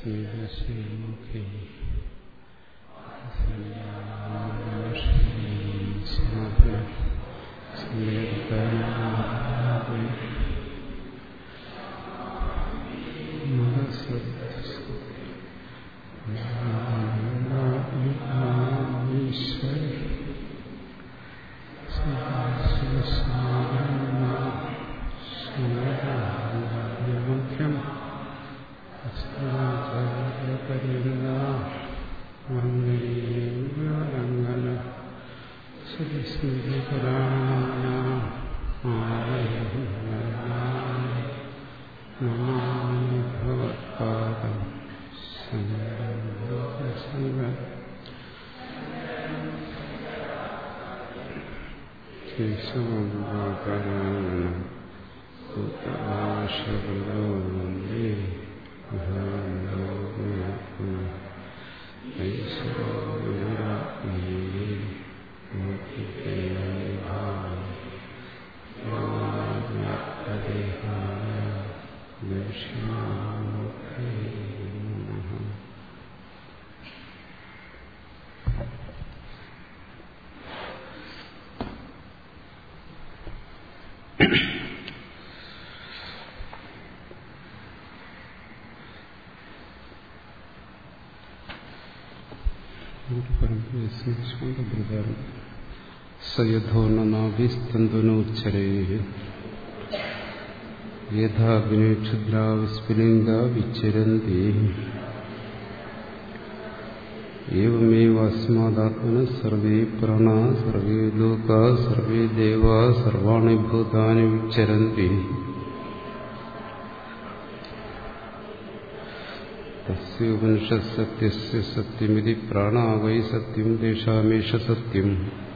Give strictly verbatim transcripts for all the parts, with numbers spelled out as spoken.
സ്മിതശ്രീമുഖേ സയഥോനനാഭിസ്തന്തുനോച്ചരേ യഥാ വിനുക്ഷുദ്രാ വിസ്ഫുലിംഗാ വിച്ചരന്തി ഏവമേവ അസ്മാദാത്മനഃ സർവേ പ്രാണാ സർവേ ലോകാ സർവേ ദേവാ സർവാണി ഭൂതാനി വിച്ചരന്തി തസ്യോപനിഷത് സത്യസ്യ സത്യമിതി പ്രാണാ വൈ സത്യം തേഷാമേഷ സത്യം.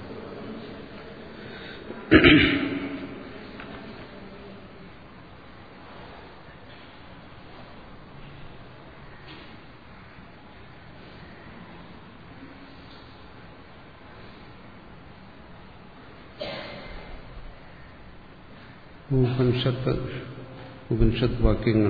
ഉപനിഷത്ത് ഉപനിഷത്ത് വാക്യങ്ങൾ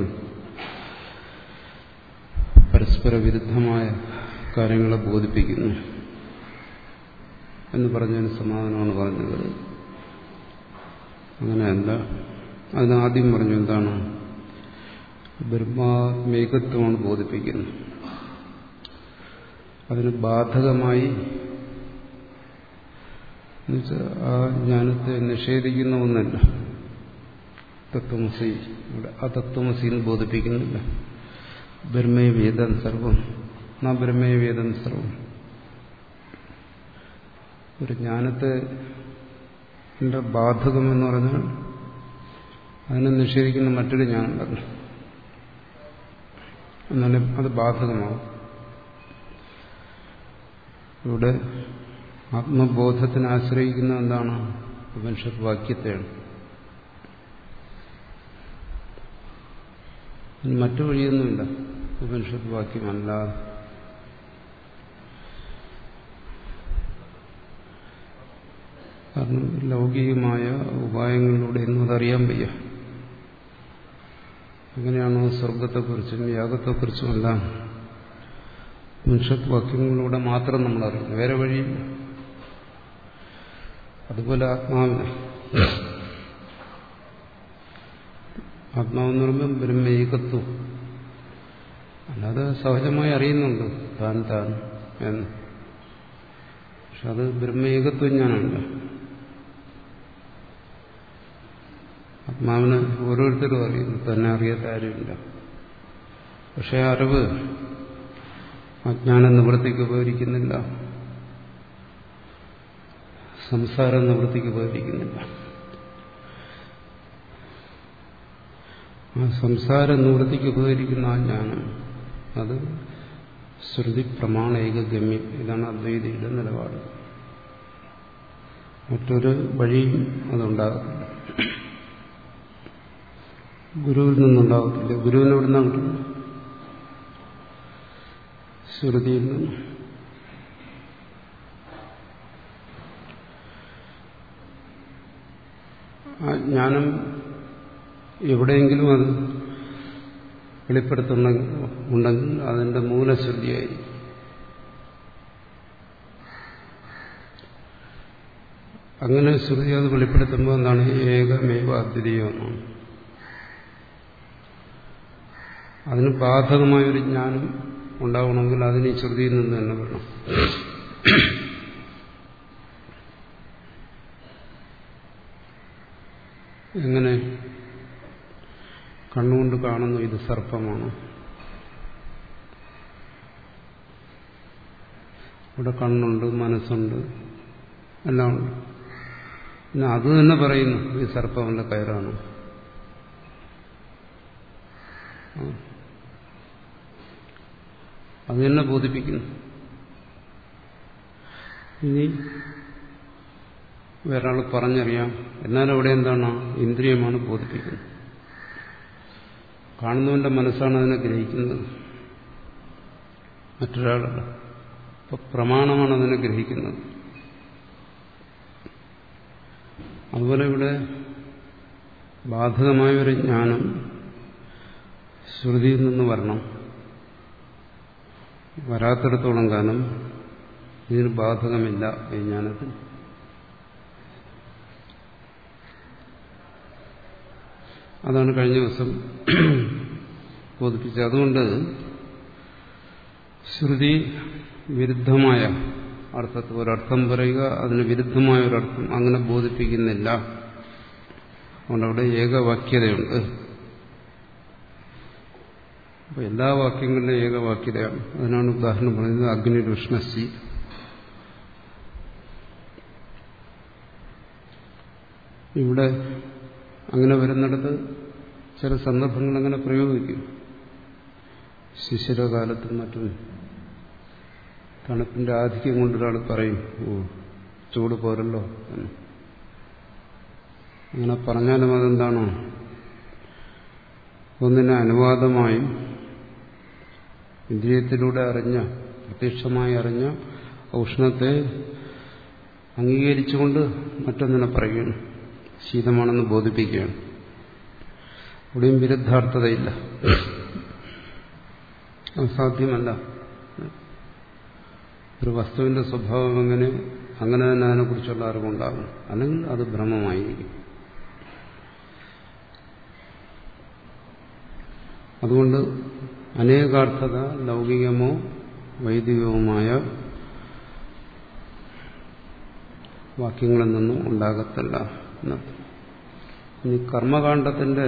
പരസ്പര വിരുദ്ധമായ കാര്യങ്ങളെ ബോധിപ്പിക്കുന്നു എന്ന് പറഞ്ഞതിന് സമാധാനമാണ് പറഞ്ഞത്. അങ്ങനെയല്ല. അതിനാദ്യം പറഞ്ഞു എന്താണ്? ബ്രഹ്മാത്മേകത്വമാണ് ബോധിപ്പിക്കുന്നത്. അതിന് ബാധകമായി എന്നുവെച്ചാൽ ആ ജ്ഞാനത്തെ നിഷേധിക്കുന്ന ഒന്നല്ല. തത്വമസി ഇവിടെ ആ തത്വമസിന്ന് ബോധിപ്പിക്കുന്നില്ല. ബ്രഹ്മേ വേദം സർവം ന ബ്രഹ്മേ വേദം സർവം. ഒരു ജ്ഞാനത്തെ ബാധകം എന്ന് പറഞ്ഞാൽ അതിനെ നിഷേധിക്കുന്ന മറ്റൊരു ജ്ഞാനമുണ്ടല്ലോ, എന്നാലും അത് ബാധകമാവും. ഇവിടെ ആത്മബോധത്തിന് ആശ്രയിക്കുന്ന എന്താണ്? ഉപനിഷത്ത് വാക്യത്തെയാണ്. മറ്റു വഴിയൊന്നുമില്ല ഉപനിഷത്ത് വാക്യമല്ലാതെ. കാരണം ലൗകികമായ ഉപായങ്ങളിലൂടെ ഒന്നും അതറിയാൻ വയ്യ. എങ്ങനെയാണോ സ്വർഗത്തെക്കുറിച്ചും യാഗത്തെക്കുറിച്ചും എല്ലാം ഉപനിഷത്ത് വാക്യങ്ങളിലൂടെ മാത്രം നമ്മൾ അറിയുന്നു, വേറെ വഴിയില്ല. അതുപോലെ ആത്മാവിനെ ആത്മാവെന്ന് പറയുമ്പോൾ ബ്രഹ്മൈകത്വം അല്ലാതെ സഹജമായി അറിയുന്നുണ്ട് താൻ താൻ എന്ന്. പക്ഷെ അത് ബ്രഹ്മൈകത്വം ഞാനല്ല. ആത്മാവിനെ ഓരോരുത്തരും അറിയുന്നു, തന്നെ അറിയാത്ത ആരുമില്ല. പക്ഷെ ആ അറിവ് അജ്ഞാന നിവൃത്തിക്ക് ഉപകരിക്കുന്നില്ല, സംസാര നിവൃത്തിക്ക് ഉപകരിക്കുന്നില്ല. ആ സംസാര നിവൃത്തിക്ക് ഉപകരിക്കുന്ന ആ ജ്ഞാനം അത് ശ്രുതി പ്രമാണ ഏകഗമ്യം. ഇതാണ് അദ്വൈതിയുടെ നിലപാട്. മറ്റൊരു വഴിയും അതുണ്ടാകത്തില്ല, ഗുരുവിൽ നിന്നുണ്ടാകത്തില്ല. ഗുരുവിന് എവിടെ നിന്നാണ് കിട്ടുന്നത്? ശ്രുതിയിൽ നിന്ന്. ആ ജ്ഞാനം എവിടെയെങ്കിലും അത് വെളിപ്പെടുത്തുന്ന ഉണ്ടെങ്കിൽ അതിന്റെ മൂലശ്രുതിയായിരിക്കും. അങ്ങനെ ശ്രുതി അത് വെളിപ്പെടുത്തുമ്പോൾ എന്താണ് ഏകമേവ അദ്വിതീയമെന്നാണ്. അതിന് ബാധകമായൊരു ജ്ഞാനം ഉണ്ടാവണമെങ്കിൽ അതിന് ഈ ശ്രുതിയിൽ നിന്ന് തന്നെ വേണം. എങ്ങനെ കണ്ണുകൊണ്ട് കാണുന്നു ഇത് സർപ്പമാണ്, ഇവിടെ കണ്ണുണ്ട്, മനസ്സുണ്ട്, എല്ലാം ഉണ്ട്. പിന്നെ അത് തന്നെ പറയുന്നു ഈ സർപ്പമല്ല കയറാണ്. അത് തന്നെ ബോധിപ്പിക്കുന്നു. ഇനി വേറൊരാൾ പറഞ്ഞറിയാം, എന്നാൽ അവിടെ എന്താണ് ഇന്ദ്രിയമാണ് ബോധിപ്പിക്കുന്നത്. കാണുന്നവന്റെ മനസ്സാണ് അതിനെ ഗ്രഹിക്കുന്നത്, മറ്റൊരാളല്ല. അപ്പൊ പ്രമാണമാണ് അതിനെ ഗ്രഹിക്കുന്നത്. അതുപോലെ ഇവിടെ ബാധകമായൊരു ജ്ഞാനം ശ്രുതിയിൽ നിന്ന് വരണം. വരാത്തിടത്തോളം കാലം ഇതിന് ബാധകമില്ല ഈ ജ്ഞാനത്തിന്. അതാണ് കഴിഞ്ഞ ദിവസം ബോധിപ്പിച്ചത്. അതുകൊണ്ട് ശ്രുതി വിരുദ്ധമായ അർത്ഥത്തിൽ ഒരർത്ഥം പറയുക, അതിന് വിരുദ്ധമായ ഒരർത്ഥം അങ്ങനെ ബോധിപ്പിക്കുന്നില്ല. അതുകൊണ്ട് അവിടെ ഏകവാക്യതയുണ്ട്. അപ്പൊ എല്ലാ വാക്യങ്ങളിലും ഏകവാക്യതയാണ്. അതിനാണ് ഉദാഹരണം പറയുന്നത് അഗ്നിരുഷ്ണസി. ഇവിടെ അങ്ങനെ വരുന്നിടത്ത് ചില സന്ദർഭങ്ങൾ അങ്ങനെ പ്രയോഗിക്കും. ശിശിരകാലത്തും മറ്റും തണുപ്പിന്റെ ആധിക്യം കൊണ്ടൊരാൾ പറയും, ഓ ചൂട് പോരല്ലോ എന്ന്. അങ്ങനെ പറഞ്ഞാലും അതെന്താണോ ഒന്നിനെ അനുവാദമായും ഇന്ദ്രിയത്തിലൂടെ അറിഞ്ഞ, പ്രത്യക്ഷമായി അറിഞ്ഞ ഉഷ്ണത്തെ അംഗീകരിച്ചുകൊണ്ട് മറ്റൊന്നിനെ പറയുകയാണ്, ശീതമാണെന്ന് ബോധിപ്പിക്കുകയാണ്. ഇവിടെയും വിരുദ്ധാർത്ഥതയില്ല, അത് സാധ്യമല്ല. ഒരു വസ്തുവിന്റെ സ്വഭാവം എങ്ങനെ അങ്ങനെ തന്നെ അതിനെക്കുറിച്ചുള്ള അറിവുണ്ടാകും, അല്ലെങ്കിൽ അത് ഭ്രമമായിരിക്കും. അതുകൊണ്ട് അനേകാർത്ഥത ലൗകികമോ വൈദികവുമായ വാക്യങ്ങളിൽ നിന്നും ഉണ്ടാകത്തില്ല എന്നർത്ഥം. ഇനി കർമ്മകാണ്ഡത്തിന്റെ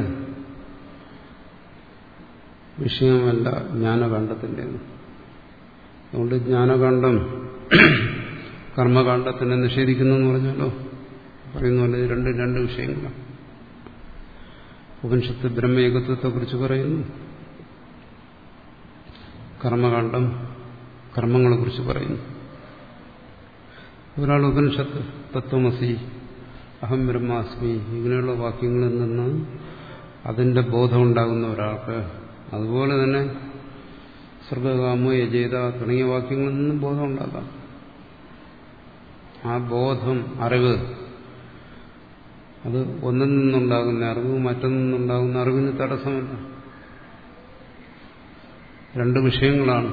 വിഷയമല്ല ജ്ഞാനകാണ്ഡത്തിൻ്റെത്. അതുകൊണ്ട് ജ്ഞാനകാണ്ഡം കർമ്മകാണ്ഡത്തിനെ നിഷേധിക്കുന്നു എന്ന് പറഞ്ഞാലോ പറയുന്നു, അല്ലെ രണ്ട് രണ്ട് വിഷയങ്ങളാണ്. ഉപനിഷത്ത് ബ്രഹ്മേകത്വത്തെക്കുറിച്ച് പറയുന്നു, കർമ്മകാണ്ഡം കർമ്മങ്ങളെക്കുറിച്ച് പറയുന്നു. ഒരാൾ ഉപനിഷത്ത് തത്വമസി, അഹം ബ്രഹ്മാസ്മി ഇങ്ങനെയുള്ള വാക്യങ്ങളിൽ നിന്ന് അതിന്റെ ബോധം ഉണ്ടാകുന്ന ഒരാൾക്ക്, അതുപോലെ തന്നെ സർഗകാമോ യജേത തുടങ്ങിയ വാക്യങ്ങളിൽ നിന്നും ബോധം ഉണ്ടാകാം. ആ ബോധം, അറിവ്, അത് ഒന്നിൽ നിന്നുണ്ടാകുന്ന അറിവ് മറ്റൊന്നിൽ നിന്നുണ്ടാകുന്ന അറിവിന് തടസ്സമല്ല. രണ്ട് വിഷയങ്ങളാണ്.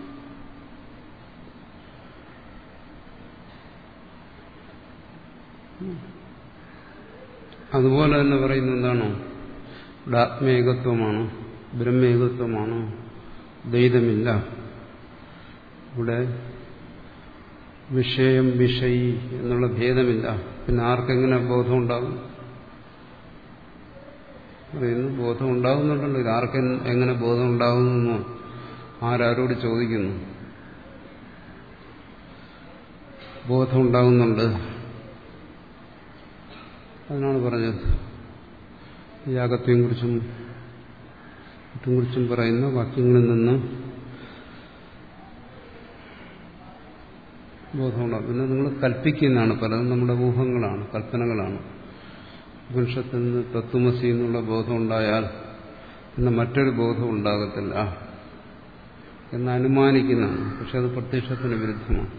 അതുപോലെ തന്നെ പറയുന്ന എന്താണോ, ഇവിടെ ആത്മേകത്വമാണ്, ബ്രഹ്മേകത്വമാണ്, ദ്വൈതമില്ല. ഇവിടെ വിഷയം വിഷയി എന്നുള്ള ഭേദമില്ല. പിന്നെ ആർക്കെങ്ങനെ ബോധം ഉണ്ടാകും? പറയുന്നു ബോധം ഉണ്ടാകുന്നുണ്ടല്ലോ. ഇത് ആർക്ക് എങ്ങനെ ബോധം ഉണ്ടാകുന്നു ആരാരോട് ചോദിക്കുന്നു? ബോധം ഉണ്ടാകുന്നുണ്ട്. അതിനാണ് പറഞ്ഞത് യാഗത്തെയും കുറിച്ചും മറ്റും കുറിച്ചും പറയുന്ന വാക്യങ്ങളിൽ നിന്ന് ബോധമുണ്ടാകും. പിന്നെ നിങ്ങൾ കൽപ്പിക്കുന്നതാണ്, പലതും നമ്മുടെ ഊഹങ്ങളാണ്, കൽപ്പനകളാണ്. ഉപനിഷത്തിൽ നിന്ന് തത്വമസി എന്നുള്ള ബോധം ഉണ്ടായാൽ പിന്നെ മറ്റൊരു ബോധം ഉണ്ടാകത്തില്ല എന്ന് അനുമാനിക്കുന്നതാണ്. പക്ഷെ അത് പ്രത്യക്ഷത്തിന് വിരുദ്ധമാണ്.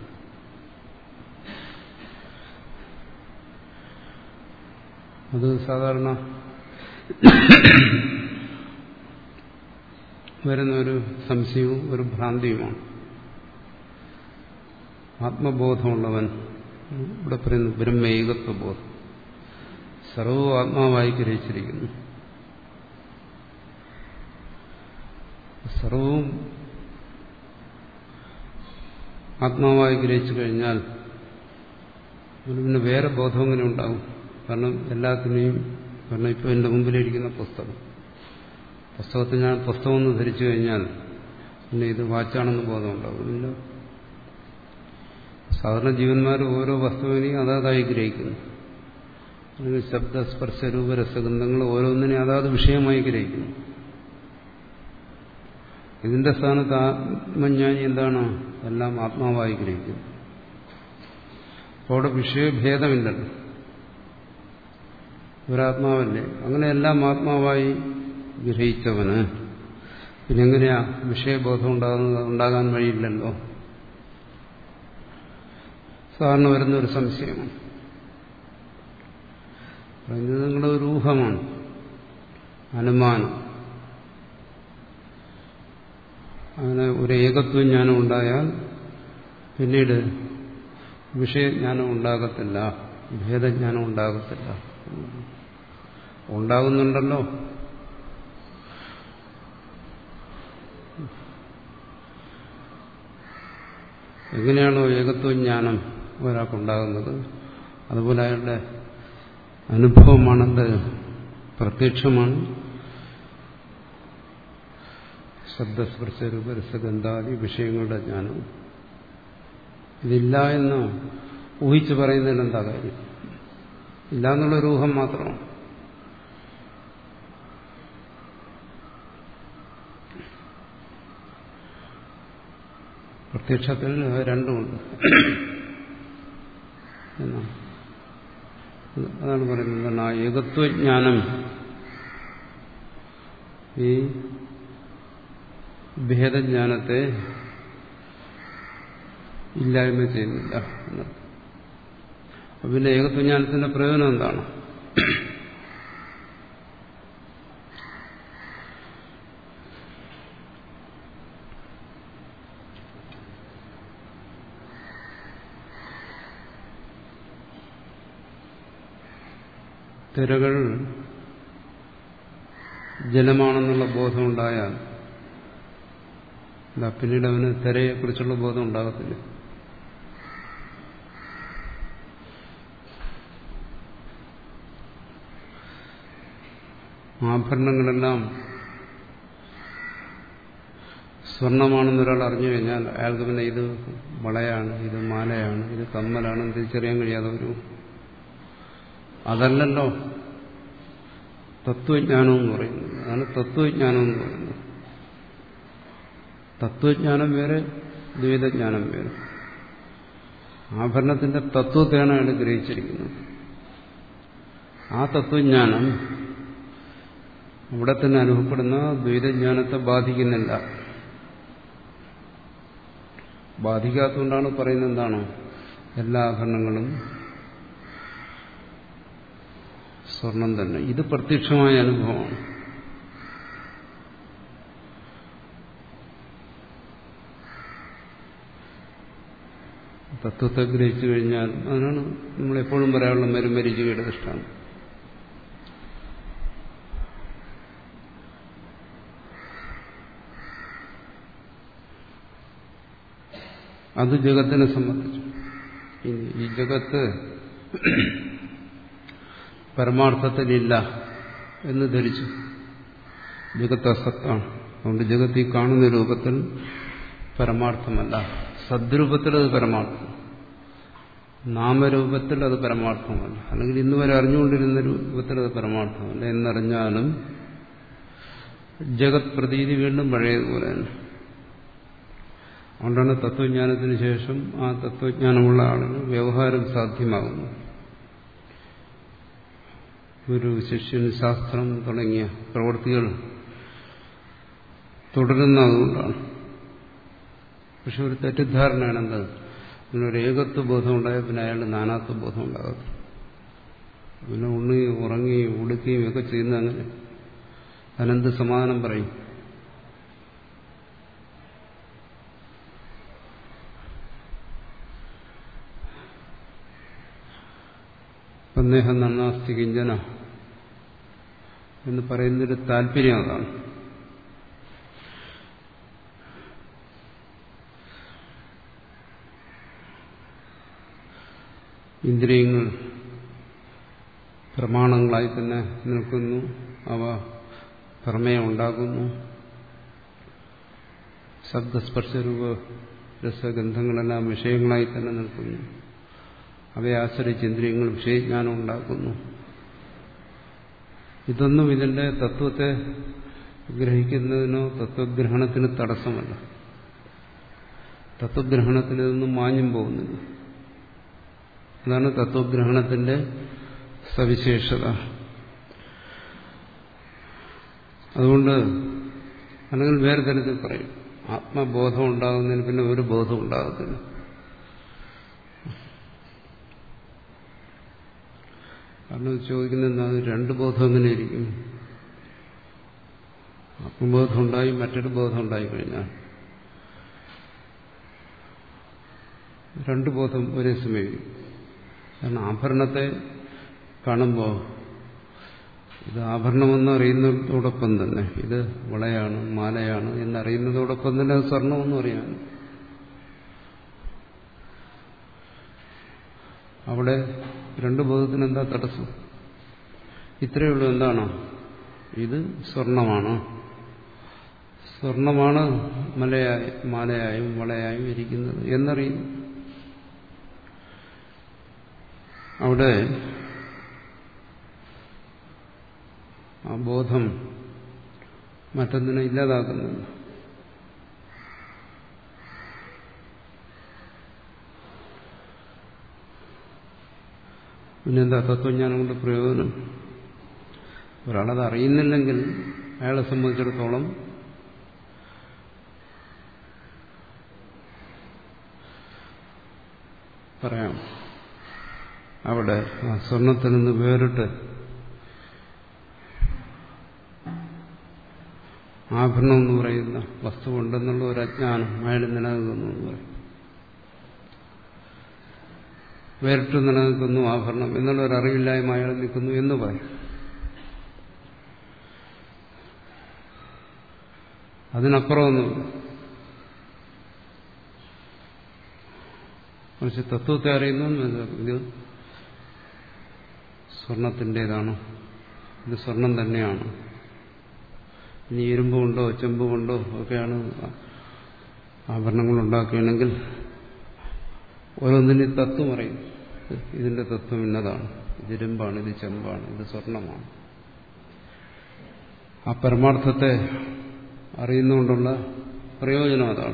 അത് സാധാരണ വരുന്ന ഒരു സംശയവും ഒരു ഭ്രാന്തിയുമാണ്. ആത്മബോധമുള്ളവൻ, ഇവിടെ പറയുന്നു ബ്രഹ്മൈകത്വബോധം, സർവ്വവും ആത്മാവായി ഗ്രഹിച്ചിരിക്കുന്നു. സർവവും ആത്മാവായി ഗ്രഹിച്ചു കഴിഞ്ഞാൽ പിന്നെ വേറെ ബോധം എങ്ങനെ ഉണ്ടാകും? കാരണം എല്ലാത്തിനെയും, കാരണം ഇപ്പോൾ എൻ്റെ മുമ്പിലിരിക്കുന്ന പുസ്തകം, പുസ്തകത്തിൽ ഞാൻ പുസ്തകം എന്ന് ധരിച്ചു കഴിഞ്ഞാൽ പിന്നെ ഇത് വാച്ചാണെന്ന് ബോധം ഉണ്ടാകുന്നില്ല. സാധാരണ ജീവന്മാർ ഓരോ വസ്തുവിനെയും അതാതായി ഗ്രഹിക്കുന്നു. അല്ലെങ്കിൽ ശബ്ദ സ്പർശ രൂപ രസഗന്ധങ്ങൾ ഓരോന്നിനെയും അതാത് വിഷയമായി ഗ്രഹിക്കുന്നു. ഇതിന്റെ സ്ഥാനത്ത് ആത്മജ്ഞാനി എന്താണ്? എല്ലാം ആത്മാവായി ഗ്രഹിക്കുന്നു. അപ്പോൾ അവിടെ വിഷയഭേദമില്ലല്ലോ, ഒരാത്മാവല്ലേ. അങ്ങനെ എല്ലാം ആത്മാവായി ഗ്രഹിച്ചവന് പിന്നെങ്ങനെയാ വിഷയബോധം ഉണ്ടാകുന്നത്? ഉണ്ടാകാൻ വഴിയില്ലല്ലോ. സാധാരണ വരുന്ന ഒരു സംശയമാണ്. ഇത് നിങ്ങളുടെ ഒരു ഊഹമാണ്, അനുമാനം. അങ്ങനെ ഒരു ഏകത്വജ്ഞാനം ഉണ്ടായാൽ പിന്നീട് വിഷയജ്ഞാനം ഉണ്ടാകത്തില്ല, ഭേദജ്ഞാനം ഉണ്ടാകത്തില്ല. ഉണ്ടാകുന്നുണ്ടല്ലോ. എങ്ങനെയാണോ ഏകത്വജ്ഞാനം ഒരാൾക്കുണ്ടാകുന്നത്, അതുപോലെ അയാളുടെ അനുഭവമാണെന്ത്? പ്രത്യക്ഷമാണ്. ശബ്ദസ്പർശ രൂപരസഗന്ധാദി വിഷയങ്ങളുടെ ജ്ഞാനം. ഇതില്ല എന്ന് ഊഹിച്ചു പറയുന്നതിന് എന്താ കാര്യം? ഇല്ല എന്നുള്ളൊരു ഊഹം മാത്രമാണ്. പ്രത്യക്ഷത്തിൽ രണ്ടുമുണ്ട് എന്നാണ്. അതാണ് പറയുന്നത്. ആ ഏകത്വജ്ഞാനം ഈ ഭേദജ്ഞാനത്തെ ഇല്ലായ്മ ചെയ്യുന്നില്ല എന്നത്. അപ്പൊ പിന്നെ ഏകത്വജ്ഞാനത്തിന്റെ പ്രയോജനം എന്താണ്? തിരകൾ ജലമാണെന്നുള്ള ബോധമുണ്ടായാൽ പിന്നീട് അവന് തിരയെക്കുറിച്ചുള്ള ബോധം ഉണ്ടാകത്തില്ല. ആഭരണങ്ങളെല്ലാം സ്വർണമാണെന്നൊരാൾ അറിഞ്ഞു കഴിഞ്ഞാൽ അയാൾക്ക് പിന്നെ ഇത് വളയാണ്, ഇത് മാലയാണ്, ഇത് കമ്മലാണെന്ന് തിരിച്ചറിയാൻ കഴിയാതെ വരും. അതല്ലല്ലോ തത്വജ്ഞാനം എന്ന് പറയുന്നത്. അതാണ് തത്വജ്ഞാനം എന്ന് പറയുന്നത്. തത്വജ്ഞാനം വേറെ, ദ്വൈതജ്ഞാനം വേറെ. ആഭരണത്തിന്റെ തത്വത്തെയാണ് അയാൾ ഗ്രഹിച്ചിരിക്കുന്നത്. ആ തത്വജ്ഞാനം ഇവിടെ തന്നെ അനുഭവപ്പെടുന്ന ദ്വൈതജ്ഞാനത്തെ ബാധിക്കുന്നില്ല. ബാധിക്കാത്തതുകൊണ്ടാണ് പറയുന്നത് എന്താണ്? എല്ലാ ആഭരണങ്ങളും സ്വർണം തന്നെ. ഇത് പ്രത്യക്ഷമായ അനുഭവമാണ്. തത്വത്തെ ഗ്രഹിച്ചു കഴിഞ്ഞാൽ, അതിനാണ് നമ്മളെപ്പോഴും പറയാനുള്ള മരുമരീചികയുടെ ദൃഷ്ടാന്തം. അത് ജഗത്തിനെ സംബന്ധിച്ചു. ഇനി ഈ ജഗത്ത് പരമാർത്ഥത്തിലില്ല എന്ന് ധരിച്ചു. ജഗത്ത് അസത്താണ്. അതുകൊണ്ട് ജഗത്ത് ഈ കാണുന്ന രൂപത്തിൽ പരമാർത്ഥമല്ല. സദ്രൂപത്തിൽ അത് പരമാർത്ഥം, നാമരൂപത്തിൽ അത് പരമാർത്ഥമല്ല. അല്ലെങ്കിൽ ഇന്ന് വരെ അറിഞ്ഞുകൊണ്ടിരുന്ന രൂപത്തിൽ അത് പരമാർത്ഥമല്ല എന്നറിഞ്ഞാലും ജഗത് പ്രതീതി വീണ്ടും പഴയതുപോലെ തന്നെ. അതുകൊണ്ടാണ് തത്വജ്ഞാനത്തിന് ശേഷം ആ തത്വജ്ഞാനമുള്ള ആളുകൾ വ്യവഹാരം സാധ്യമാകുന്നു. ഗുരു, ശിഷ്യൻ, ശാസ്ത്രം തുടങ്ങിയ പ്രവൃത്തികൾ തുടരുന്നതുകൊണ്ടാണ്. പക്ഷെ ഒരു തെറ്റിദ്ധാരണയാണ് എന്തത്? അതിനൊരു ഏകത്വ ബോധം ഉണ്ടായാൽ പിന്നെ അയാളുടെ നാനാത്വ ബോധം ഉണ്ടാകത്തില്ല. പിന്നെ ഉണ്ണുകയും ഉറങ്ങുകയും ഉടുക്കുകയും ഒക്കെ ചെയ്യുന്ന അങ്ങനെ അതിനെന്ത് സമാധാനം പറയും? സന്ദേഹം നന്നാസ്തി കിഞ്ചന എന്ന് പറയുന്നൊരു താല്പര്യം അതാണ്. ഇന്ദ്രിയങ്ങൾ പ്രമാണങ്ങളായി തന്നെ നിൽക്കുന്നു, അവ പ്രമേയം ഉണ്ടാകുന്നു. ശബ്ദസ്പർശരൂപ രസഗന്ധങ്ങളെല്ലാം വിഷയങ്ങളായി തന്നെ നിൽക്കുന്നു. അവയെ ആശ്രയിച്ച് ഇന്ദ്രിയങ്ങൾ വിഷയജ്ഞാനം ഉണ്ടാക്കുന്നു. ഇതൊന്നും ഇതിന്റെ തത്വത്തെ ഗ്രഹിക്കുന്നതിനോ തത്വഗ്രഹണത്തിന് തടസ്സമല്ല. തത്വഗ്രഹണത്തിൽ ഇതൊന്നും മാഞ്ഞും പോകുന്നില്ല. അതാണ് തത്വഗ്രഹണത്തിന്റെ സവിശേഷത. അതുകൊണ്ട് അല്ലെങ്കിൽ വേറെ തരത്തിൽ പറയും, ആത്മബോധം ഉണ്ടാകുന്നതിന് പിന്നെ ഒരു ബോധം ഉണ്ടാകത്തില്ല. കാരണം ചോദിക്കുന്നത് എന്താ, രണ്ട് ബോധം എങ്ങനെ ഇരിക്കും? ആത്മബോധം ഉണ്ടായി മറ്റൊരു ബോധം ഉണ്ടായി കഴിഞ്ഞാൽ രണ്ട് ബോധം ഒരേ സമയം. കാരണം ആഭരണത്തെ കാണുമ്പോൾ ഇത് ആഭരണമെന്ന് അറിയുന്നതോടൊപ്പം തന്നെ ഇത് വളയാണ് മാലയാണ് എന്നറിയുന്നതോടൊപ്പം തന്നെ അത് സ്വർണമെന്നും അറിയാം. അവിടെ രണ്ട് ബോധത്തിന് എന്താ തടസ്സം? ഇത്രയേ ഉള്ളൂ. എന്താണ്? ഇത് സ്വർണമാണ്, സ്വർണമാണ് മലയായി മാലയായും വളയായും ഇരിക്കുന്നത് എന്നറിയുന്നു. അവിടെ ആ ബോധം മറ്റൊന്നിനെ ഇല്ലാതാക്കുന്നില്ല. പിന്നെന്താ തത്വജ്ഞാനം കൊണ്ട് പ്രയോജനം? ഒരാളത് അറിയുന്നില്ലെങ്കിൽ അയാളെ സംബന്ധിച്ചിടത്തോളം പറയാം, അവിടെ ആ സ്വർണത്തിൽ നിന്ന് വേറിട്ട് ആഭരണം എന്ന് പറയുന്ന വസ്തു ഉണ്ടെന്നുള്ള ഒരു അജ്ഞാനം അയാൾ നിലനിൽക്കുന്നു എന്ന് പറയും. വേറിട്ട് നിലനിൽക്കുന്നു ആഭരണം എന്നുള്ള ഒരു അറിവില്ലായ്മ അയാൾ നിൽക്കുന്നു എന്ന് പറയും. അതിനപ്പുറമൊന്നുമില്ല. പക്ഷെ തത്വത്തെ അറിയുന്നു, ഇത് സ്വർണത്തിൻ്റെതാണ്, ഇത് സ്വർണം തന്നെയാണ്. ഇനി ഇരുമ്പ് കൊണ്ടോ ചെമ്പ് കൊണ്ടോ ഒക്കെയാണ് ആഭരണങ്ങൾ ഉണ്ടാക്കുകയാണെങ്കിൽ ഓരോന്നിൻ്റെ തത്വം അറിയും. ഇതിന്റെ തത്വം ഇന്നതാണ്, ഇത് ഇരുമ്പാണ്, ഇത് ചെമ്പാണ്, ഇത് സ്വർണമാണ്. ആ പരമാർത്ഥത്തെ അറിയുന്നുകൊണ്ടുള്ള പ്രയോജനം അതാണ്.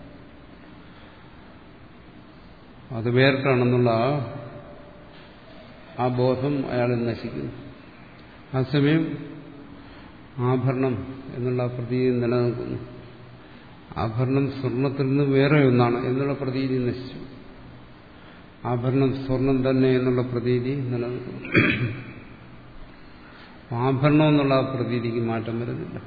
അത് വേറിട്ടാണെന്നുള്ള ആ ആ ബോധം അയാളിൽ നശിക്കുന്നു. ആ സമയം ആഭരണം എന്നുള്ള പ്രതീതി നിലനിൽക്കുന്നു. ആഭരണം സ്വർണത്തിൽ നിന്ന് വേറെ ഒന്നാണ് എന്നുള്ള പ്രതീതി നശിച്ചു. ആഭരണം സ്വർണം തന്നെ എന്നുള്ള പ്രതീതി നിലനിൽക്കുന്നു. ആഭരണം എന്നുള്ള ആ പ്രതീതിക്ക് മാറ്റം വരുന്നില്ല.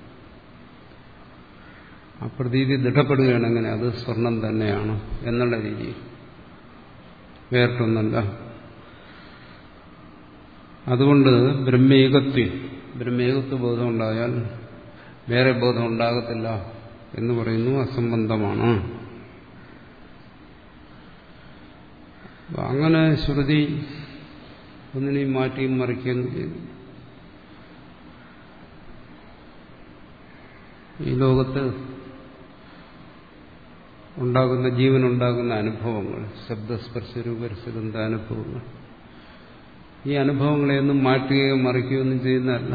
ആ പ്രതീതി ദൃഢപ്പെടുകയാണ് എങ്ങനെ, അത് സ്വർണം തന്നെയാണ് എന്നുള്ള രീതിയിൽ, വേറിട്ടൊന്നല്ല. അതുകൊണ്ട് ബ്രഹ്മേകത്വ ബ്രഹ്മേകത്വ ബോധം ഉണ്ടായാൽ വേറെ ബോധം ഉണ്ടാകത്തില്ല എന്ന് പറയുന്നു, അസംബന്ധമാണ്. അങ്ങനെ ശ്രുതി ഒന്നിനെയും മാറ്റിയും മറിക്കുകയും ചെയ്തു. ഈ ലോകത്ത് ഉണ്ടാകുന്ന ജീവനുണ്ടാകുന്ന അനുഭവങ്ങൾ, ശബ്ദസ്പർശരൂപരസഗന്ധ അനുഭവങ്ങൾ, ഈ അനുഭവങ്ങളെയൊന്നും മാറ്റുകയോ മറിക്കുകയോ ഒന്നും ചെയ്യുന്നതല്ല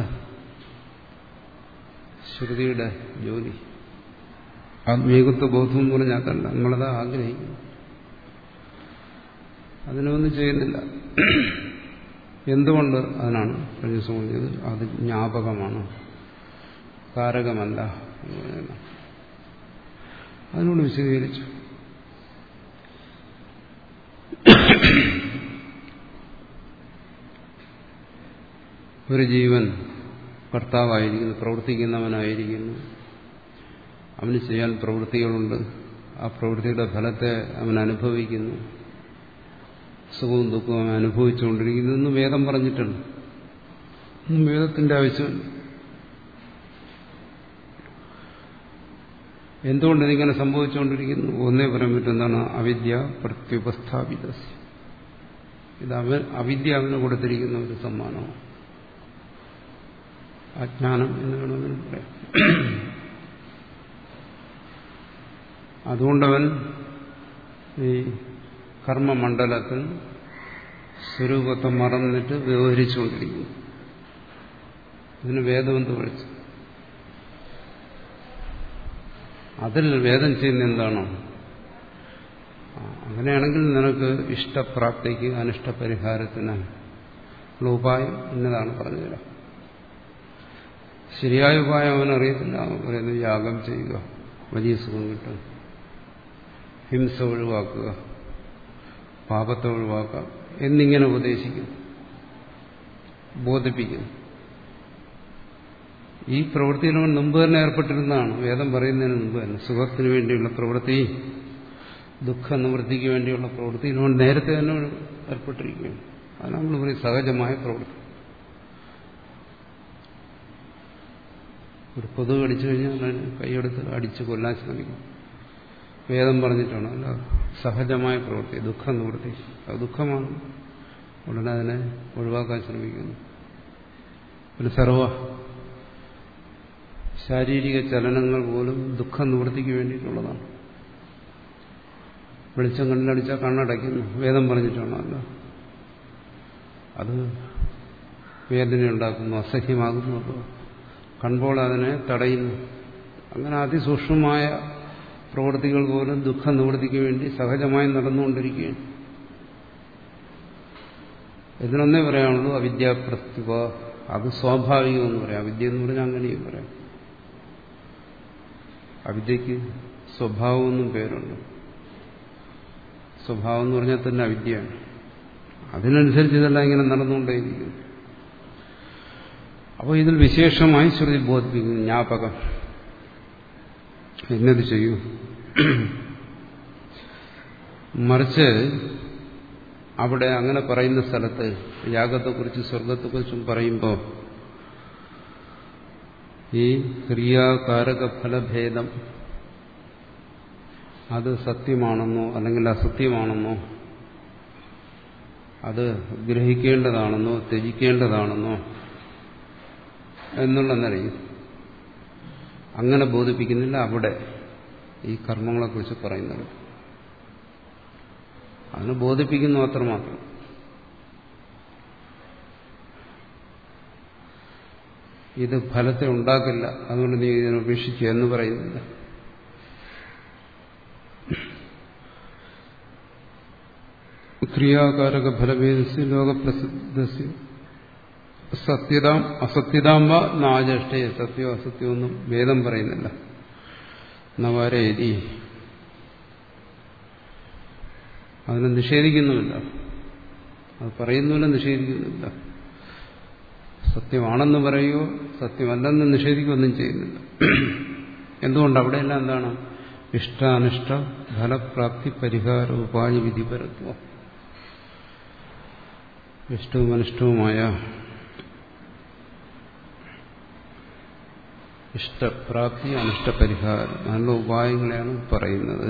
ശ്രുതിയുടെ ജോലി. ആത്മീകത്വ ബോധം എന്ന് പറഞ്ഞാൽ അതല്ല, നമ്മളത് ആഗ്രഹിക്കുന്നു, അതിനൊന്നും ചെയ്യുന്നില്ല. എന്തുകൊണ്ട്? അതിനാണ് കഴിഞ്ഞ ദിവസം പറഞ്ഞത്, അത് ജ്ഞാപകമാണ്, കാരകമല്ല എന്ന് പറയുന്നത്. അതിനോട് വിശദീകരിച്ചു. ഒരു ജീവൻ കർത്താവായിരിക്കുന്നു, പ്രവർത്തിക്കുന്നവനായിരിക്കുന്നു, അവന് ചെയ്യാൻ പ്രവൃത്തികളുണ്ട്, ആ പ്രവൃത്തിയുടെ ഫലത്തെ അവൻ അനുഭവിക്കുന്നു. സുഖവും ദുഃഖവും അനുഭവിച്ചുകൊണ്ടിരിക്കുന്നതെന്ന് വേദം പറഞ്ഞിട്ടുണ്ട്. വേദത്തിന്റെ ആവശ്യമില്ല. എന്തുകൊണ്ട് ഇതിങ്ങനെ സംഭവിച്ചുകൊണ്ടിരിക്കുന്നു? ഒന്നേ പറയാൻ പറ്റുന്നതാണ് അവിദ്യ പ്രത്യുപസ്ഥാപിത. ഇത് അവൻ അവിദ്യ അവന് കൊടുത്തിരിക്കുന്ന ഒരു സമ്മാനമാണ്. അജ്ഞാനം എന്ന് വേണമെങ്കിൽ പറയാം. അതുകൊണ്ടവൻ ഈ കർമ്മമണ്ഡലത്തിൽ സ്വരൂപത്തെ മറന്നിട്ട് വ്യവഹരിച്ചുകൊണ്ടിരിക്കുന്നു. ഇതിന് വേദമെന്ന് വിളിച്ചു. അതിൽ വേദം ചെയ്യുന്ന എന്താണോ? അങ്ങനെയാണെങ്കിൽ നിനക്ക് ഇഷ്ടപ്രാപ്തിക്ക് അനിഷ്ടപരിഹാരത്തിന് ഉള്ള ഉപായം എന്നതാണ് പറഞ്ഞുതരാം. ശരിയായ ഉപായം അവനറിയത്തില്ല. അവൻ പറയുന്നത് യാഗം ചെയ്യുക, വലിയ സുഖം കിട്ടും, ഹിംസ ഒഴിവാക്കുക, പാപത്തെ ഒഴിവാക്കുക എന്നിങ്ങനെ ഉപദേശിക്കുന്നു, ബോധിപ്പിക്കുന്നു. ഈ പ്രവൃത്തിയിൽ അവൻ മുമ്പ് തന്നെ ഏർപ്പെട്ടിരുന്നതാണ്. വേദം പറയുന്നതിന് മുമ്പ് തന്നെ സുഖത്തിന് വേണ്ടിയുള്ള പ്രവൃത്തി, ദുഃഖ നിവൃത്തിക്ക് വേണ്ടിയുള്ള പ്രവൃത്തിയിൽ അവൻ നേരത്തെ തന്നെ ഏർപ്പെട്ടിരിക്കുകയാണ്. അത് നമ്മൾ പറയും സഹജമായ പ്രവൃത്തി. ഒരു കൊതുക് അടിച്ചു കഴിഞ്ഞാൽ കൈയെടുത്ത് അടിച്ച് കൊല്ലാൻ ശ്രമിക്കും. വേദം പറഞ്ഞിട്ടാണ്. അല്ല, സഹജമായ പ്രവൃത്തി, ദുഃഖ നിവൃത്തി. അത് ദുഃഖമാണ്, ഉടനെ അതിനെ ഒഴിവാക്കാൻ ശ്രമിക്കുന്നു. പിന്നെ സർവ ശാരീരിക ചലനങ്ങൾ പോലും ദുഃഖ നിവൃത്തിക്ക് വേണ്ടിയിട്ടുള്ളതാണ്. വെളിച്ചം കണ്ണിലടിച്ചാൽ കണ്ണടയ്ക്കുന്നു, വേദം പറഞ്ഞിട്ടാണല്ലോ. അത് വേദനയുണ്ടാക്കുന്നു, അസഹ്യമാകുന്നു. അപ്പോൾ കൺപോൾ അതിനെ തടയുന്നു. അങ്ങനെ അതിസൂക്ഷ്മമായ പ്രവൃത്തികൾ പോലും ദുഃഖ നിവൃത്തിക്ക് വേണ്ടി സഹജമായി നടന്നുകൊണ്ടിരിക്കുകയാണ്. ഇതിനൊന്നേ പറയാനുള്ളൂ, അവിദ്യാപ്രത്യുപ. അത് സ്വാഭാവികമെന്ന് പറയാം. അവിദ്യ എന്ന് പറഞ്ഞാൽ അങ്ങനെയും പറയാം. അവിദ്യക്ക് സ്വഭാവമെന്നും പേരുണ്ട്. സ്വഭാവം എന്ന് പറഞ്ഞാൽ തന്നെ അവിദ്യയാണ്. അതിനനുസരിച്ച് ഇതെല്ലാം ഇങ്ങനെ നടന്നുകൊണ്ടേയിരിക്കുന്നു. അപ്പോൾ ഇതിൽ വിശേഷമായി ശ്രുതി ബോധിപ്പിക്കുന്നു. ജ്ഞാപകം എന്നത് ചെയ്യൂ. മറിച്ച് അവിടെ അങ്ങനെ പറയുന്ന സ്ഥലത്ത് യാഗത്തെക്കുറിച്ചും സ്വർഗത്തെക്കുറിച്ചും പറയുമ്പോൾ ഈ ക്രിയാകാരക ഫലഭേദം അത് സത്യമാണെന്നോ അല്ലെങ്കിൽ അസത്യമാണെന്നോ, അത് ഗ്രഹിക്കേണ്ടതാണെന്നോ ത്യജിക്കേണ്ടതാണെന്നോ എന്നുള്ള നിലയിൽ അങ്ങനെ ബോധിപ്പിക്കുന്നില്ല. അവിടെ ഈ കർമ്മങ്ങളെക്കുറിച്ച് പറയുന്നത് അതിന് ബോധിപ്പിക്കുന്നു അത്രമാത്രം. ഇത് ഫലത്തെ ഉണ്ടാക്കില്ല, അതുകൊണ്ട് നീ ഇതിനെ ഉപേക്ഷിക്കുക എന്ന് പറയുന്നില്ല. ക്രിയാകാരക ഫലഭേദസ്യ ലോകപ്രസിദ്ധസ്യ സത്യതാം അസത്യതാമ്പ നാജഷ്ടേ. സത്യോ അസത്യമൊന്നും വേദം പറയുന്നില്ല. നവാരേതി അതിനെ നിഷേധിക്കുന്നുമില്ല, അത് പറയുന്നില്ല, നിഷേധിക്കുന്നില്ല. സത്യമാണെന്ന് പറയുകയോ സത്യമല്ലെന്ന് നിഷേധിക്കുകയൊന്നും ചെയ്യുന്നില്ല. എന്തുകൊണ്ട്? അവിടെയെല്ലാം എന്താണ്? ഇഷ്ടാനിഷ്ട ഫലപ്രാപ്തി പരിഹാര ഉപായ വിധിപരത്വം. ഇഷ്ടവും അനിഷ്ടവുമായ ഇഷ്ടപ്രാപ്തി അനിഷ്ടപരിഹാരം അതിനുള്ള ഉപായങ്ങളെയാണ് പറയുന്നത്.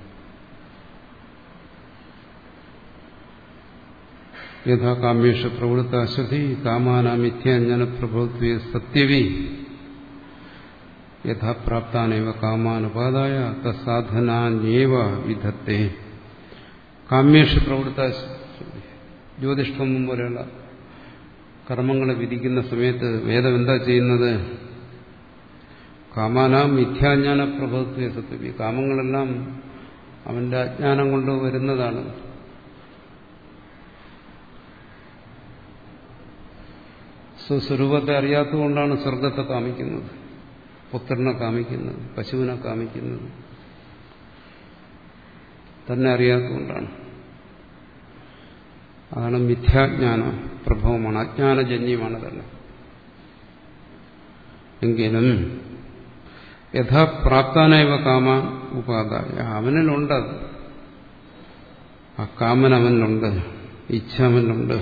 യഥാ കാമ്യേഷ പ്രവൃത്ത അശ്വതി കാമാനാ മിഥ്യാഞ്ജന പ്രഭുത്വേ സത്യവി യഥാപ്രാപ്താനേവ കാമാനുപാദായ തസാധനാന്യേവ വിധത്തെ. കാമ്യേഷ പ്രവൃത്ത അശ്വതി, ജ്യോതിഷ്ഠമം പോലെയുള്ള കർമ്മങ്ങളെ വിധിക്കുന്ന സമയത്ത് വേദം എന്താ ചെയ്യുന്നത്? കാമാനാം മിഥ്യാജ്ഞാന പ്രഭവത്വേ സത്യവി. കാമങ്ങളെല്ലാം അവന്റെ അജ്ഞാനം കൊണ്ട് വരുന്നതാണ്. സ്വസ്വരൂപത്തെ അറിയാത്തതുകൊണ്ടാണ് സ്വർഗത്തെ കാമിക്കുന്നത്, പുത്രനെ കാമിക്കുന്നത്, പശുവിനെ കാമിക്കുന്നത്. തന്നെ അറിയാത്തതുകൊണ്ടാണ്. അതാണ് മിഥ്യാജ്ഞാന പ്രഭവമാണ്, അജ്ഞാനജന്യമാണ് തന്നെ. എങ്കിലും യഥാപ്രാപ്താനൈവ കാമാൻ ഉപാദായ, അവനിലുണ്ടത്, ആ കാമൻ അവനിലുണ്ട്. ഇച്ഛാമനുണ്ട്.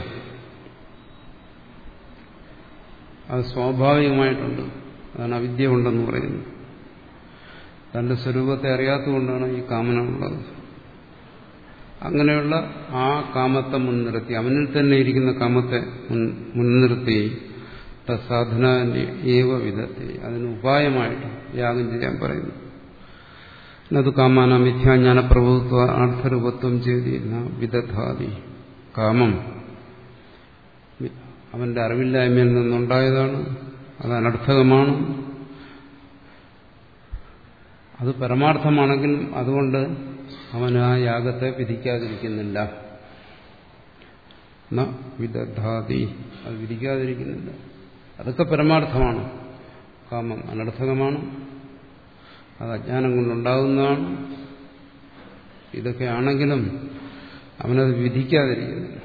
അത് സ്വാഭാവികമായിട്ടുണ്ട്. അതാണ് അവിദ്യ ഉണ്ടെന്ന് പറയുന്നത്. തന്റെ സ്വരൂപത്തെ അറിയാത്തതുകൊണ്ടാണ് ഈ കാമന ഉള്ളത്. അങ്ങനെയുള്ള ആ കാമത്തെ മുൻനിർത്തി, അവനിൽ തന്നെ ഇരിക്കുന്ന കാമത്തെ മുൻനിർത്തി സാധന ഏവ വിധത്തെ, അതിന് ഉപായമായിട്ട് യാഗം ചെയ്യാൻ പറയുന്നു. അത് കാമാന മിഥ്യാജ്ഞാന പ്രഭുത്വ അർത്ഥരൂപത്വം ചെയ്തിരുന്ന വിദധാതി. കാമം അവന്റെ അറിവില്ലായ്മയിൽ നിന്നുണ്ടായതാണ്, അത് അനർത്ഥകമാണ്. അത് പരമാർത്ഥമാണെങ്കിലും അതുകൊണ്ട് അവൻ ആ യാഗത്തെ വിധിക്കാതിരിക്കുന്നില്ല. വിദധാതി, അത് വിധിക്കാതിരിക്കുന്നില്ല. അതൊക്കെ പരമാർത്ഥമാണ്. കാമം അനർത്ഥകമാണ്, അത് അജ്ഞാനം കൊണ്ടുണ്ടാകുന്നതാണ്. ഇതൊക്കെ ആണെങ്കിലും അവനത് വിധിക്കാതിരിക്കുന്നില്ല.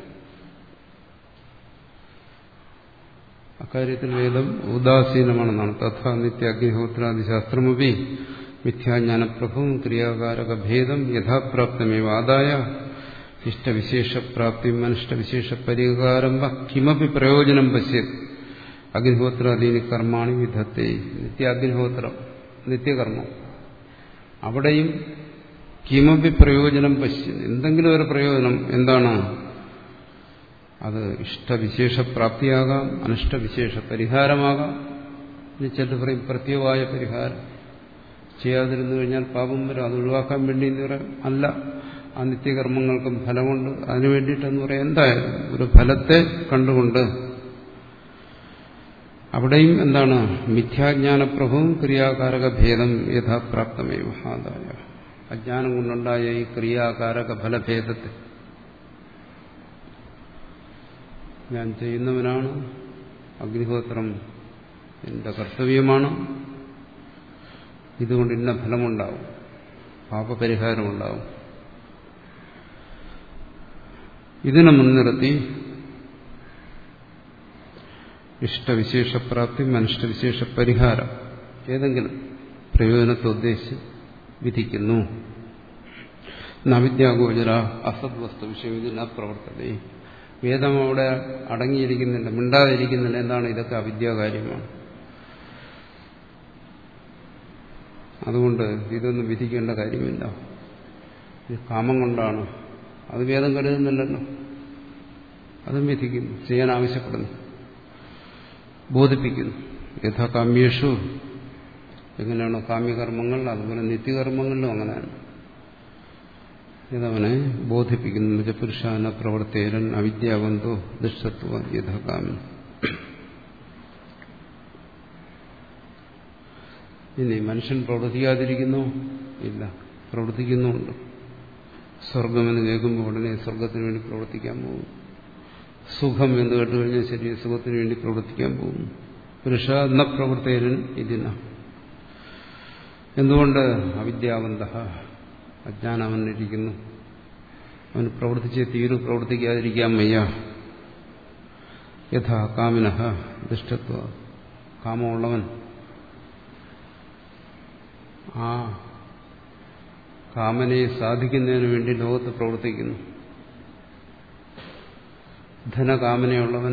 അക്കാര്യത്തിൽ വേദം ഉദാസീനമാണെന്നാണ്. തഥാ നിത്യ അഗ്നിഹോത്രാദി ശാസ്ത്രമപി മിഥ്യാജ്ഞാനപ്രഭും ക്രിയാകാരക ഭേദം യഥാപ്രാപ്തമേവ ആദായ ഇഷ്ടവിശേഷപ്രാപ്തി അനിഷ്ടവിശേഷ പരിഹാരം കിമപി പ്രയോജനം പശ്യത് അഗ്നിഹോത്രാദീനി കർമാണി വിധത്തെ. നിത്യാഗ്നിഹോത്രം, നിത്യകർമ്മം, അവിടെയും കിമപി പ്രയോജനം പശ്യത്, എന്തെങ്കിലും ഒരു പ്രയോജനം. എന്താണ് അത്? ഇഷ്ടവിശേഷപ്രാപ്തിയാകാം, അനിഷ്ടവിശേഷ പരിഹാരമാകാം. ഇനി ചിലർ പറയും പ്രത്യേകമായ പരിഹാരം, ചെയ്യാതിരുന്നു കഴിഞ്ഞാൽ പാപം വരും, അത് ഒഴിവാക്കാൻ വേണ്ടി എന്ന് പറയാം. അല്ല, ആ നിത്യകർമ്മങ്ങൾക്കും ഫലമുണ്ട്, അതിനു വേണ്ടിയിട്ടെന്ന് പറയാം. എന്തായാലും ഒരു ഫലത്തെ കണ്ടുകൊണ്ട് അവിടെയും എന്താണ്? മിഥ്യാജ്ഞാനപ്രഭവും ക്രിയാകാരക ഭേദം യഥാപ്രാപ്തമേവ ആദായ. അജ്ഞാനം കൊണ്ടുണ്ടായ ഈ ക്രിയാകാരക ഫലഭേദത്തെ, ഞാൻ ചെയ്യുന്നവനാണ്, അഗ്നിഹോത്രം എന്റെ കർത്തവ്യമാണ്, ഇതുകൊണ്ട് ഇന്ന ഫലമുണ്ടാവും, പാപപരിഹാരമുണ്ടാവും. ഇതിനെ മുൻനിർത്തി ഇഷ്ടവിശേഷപ്രാപ്തി അനിഷ്ടവിശേഷ പരിഹാരം ഏതെങ്കിലും പ്രയോജനത്തെ ഉദ്ദേശിച്ച് വിധിക്കുന്നു. നവിദ്യാഗോചര അസദ്വസ്തു വിഷയം ഇതിന പ്രവർത്തത. വേദം അവിടെ അടങ്ങിയിരിക്കുന്നില്ല, മിണ്ടാതിരിക്കുന്നില്ല. എന്താണ്? ഇതൊക്കെ അവിദ്യാകാര്യമാണ്. അതുകൊണ്ട് ഇതൊന്നും വിധിക്കേണ്ട കാര്യമില്ല, ഇത് കാമം കൊണ്ടാണ്. അത് വേദം കരുതുന്നില്ലല്ലോ, അതും വിധിക്കുന്നു, ചെയ്യാൻ ആവശ്യപ്പെടുന്നു, ബോധിപ്പിക്കുന്നു. യഥാ കാമ്യേഷു, എങ്ങനെയാണോ കാമ്യകർമ്മങ്ങൾ അതുപോലെ നിത്യകർമ്മങ്ങളിലും അങ്ങനെയാണ്. ഇതവനെ ബോധിപ്പിക്കുന്നു. നിജപുരുഷാന പ്രവർത്തേരൻ അവിദ്യാവന്തോ ദുഷ്ടത്വ യഥാകാമൻ. ഇനി മനുഷ്യൻ പ്രവർത്തിക്കാതിരിക്കുന്നു? ഇല്ല, പ്രവർത്തിക്കുന്നുമുണ്ട്. സ്വർഗമെന്ന് കേൾക്കുമ്പോൾ ഉടനെ സ്വർഗത്തിന് വേണ്ടി പ്രവർത്തിക്കാൻ പോകും. സുഖം എന്ന് കേട്ടുകഴിഞ്ഞാൽ ശരി, സുഖത്തിന് വേണ്ടി പ്രവർത്തിക്കാൻ പോകും. പുരുഷ ന പ്രവർത്തേരൻ ഇതിന. എന്തുകൊണ്ട്? അവിദ്യാവന്ത, അജ്ഞാനം അവനിരിക്കുന്നു, അവന് പ്രവർത്തിച്ചേ തീരു, പ്രവർത്തിക്കാതിരിക്കാൻ വയ്യ. യഥാ കാമിനഃ ദുഷ്ടത്വ, കാമമുള്ളവൻ ആ കാമനയെ സാധിക്കുന്നതിന് വേണ്ടി ലോകത്ത് പ്രവർത്തിക്കുന്നു. ധനകാമനയുള്ളവൻ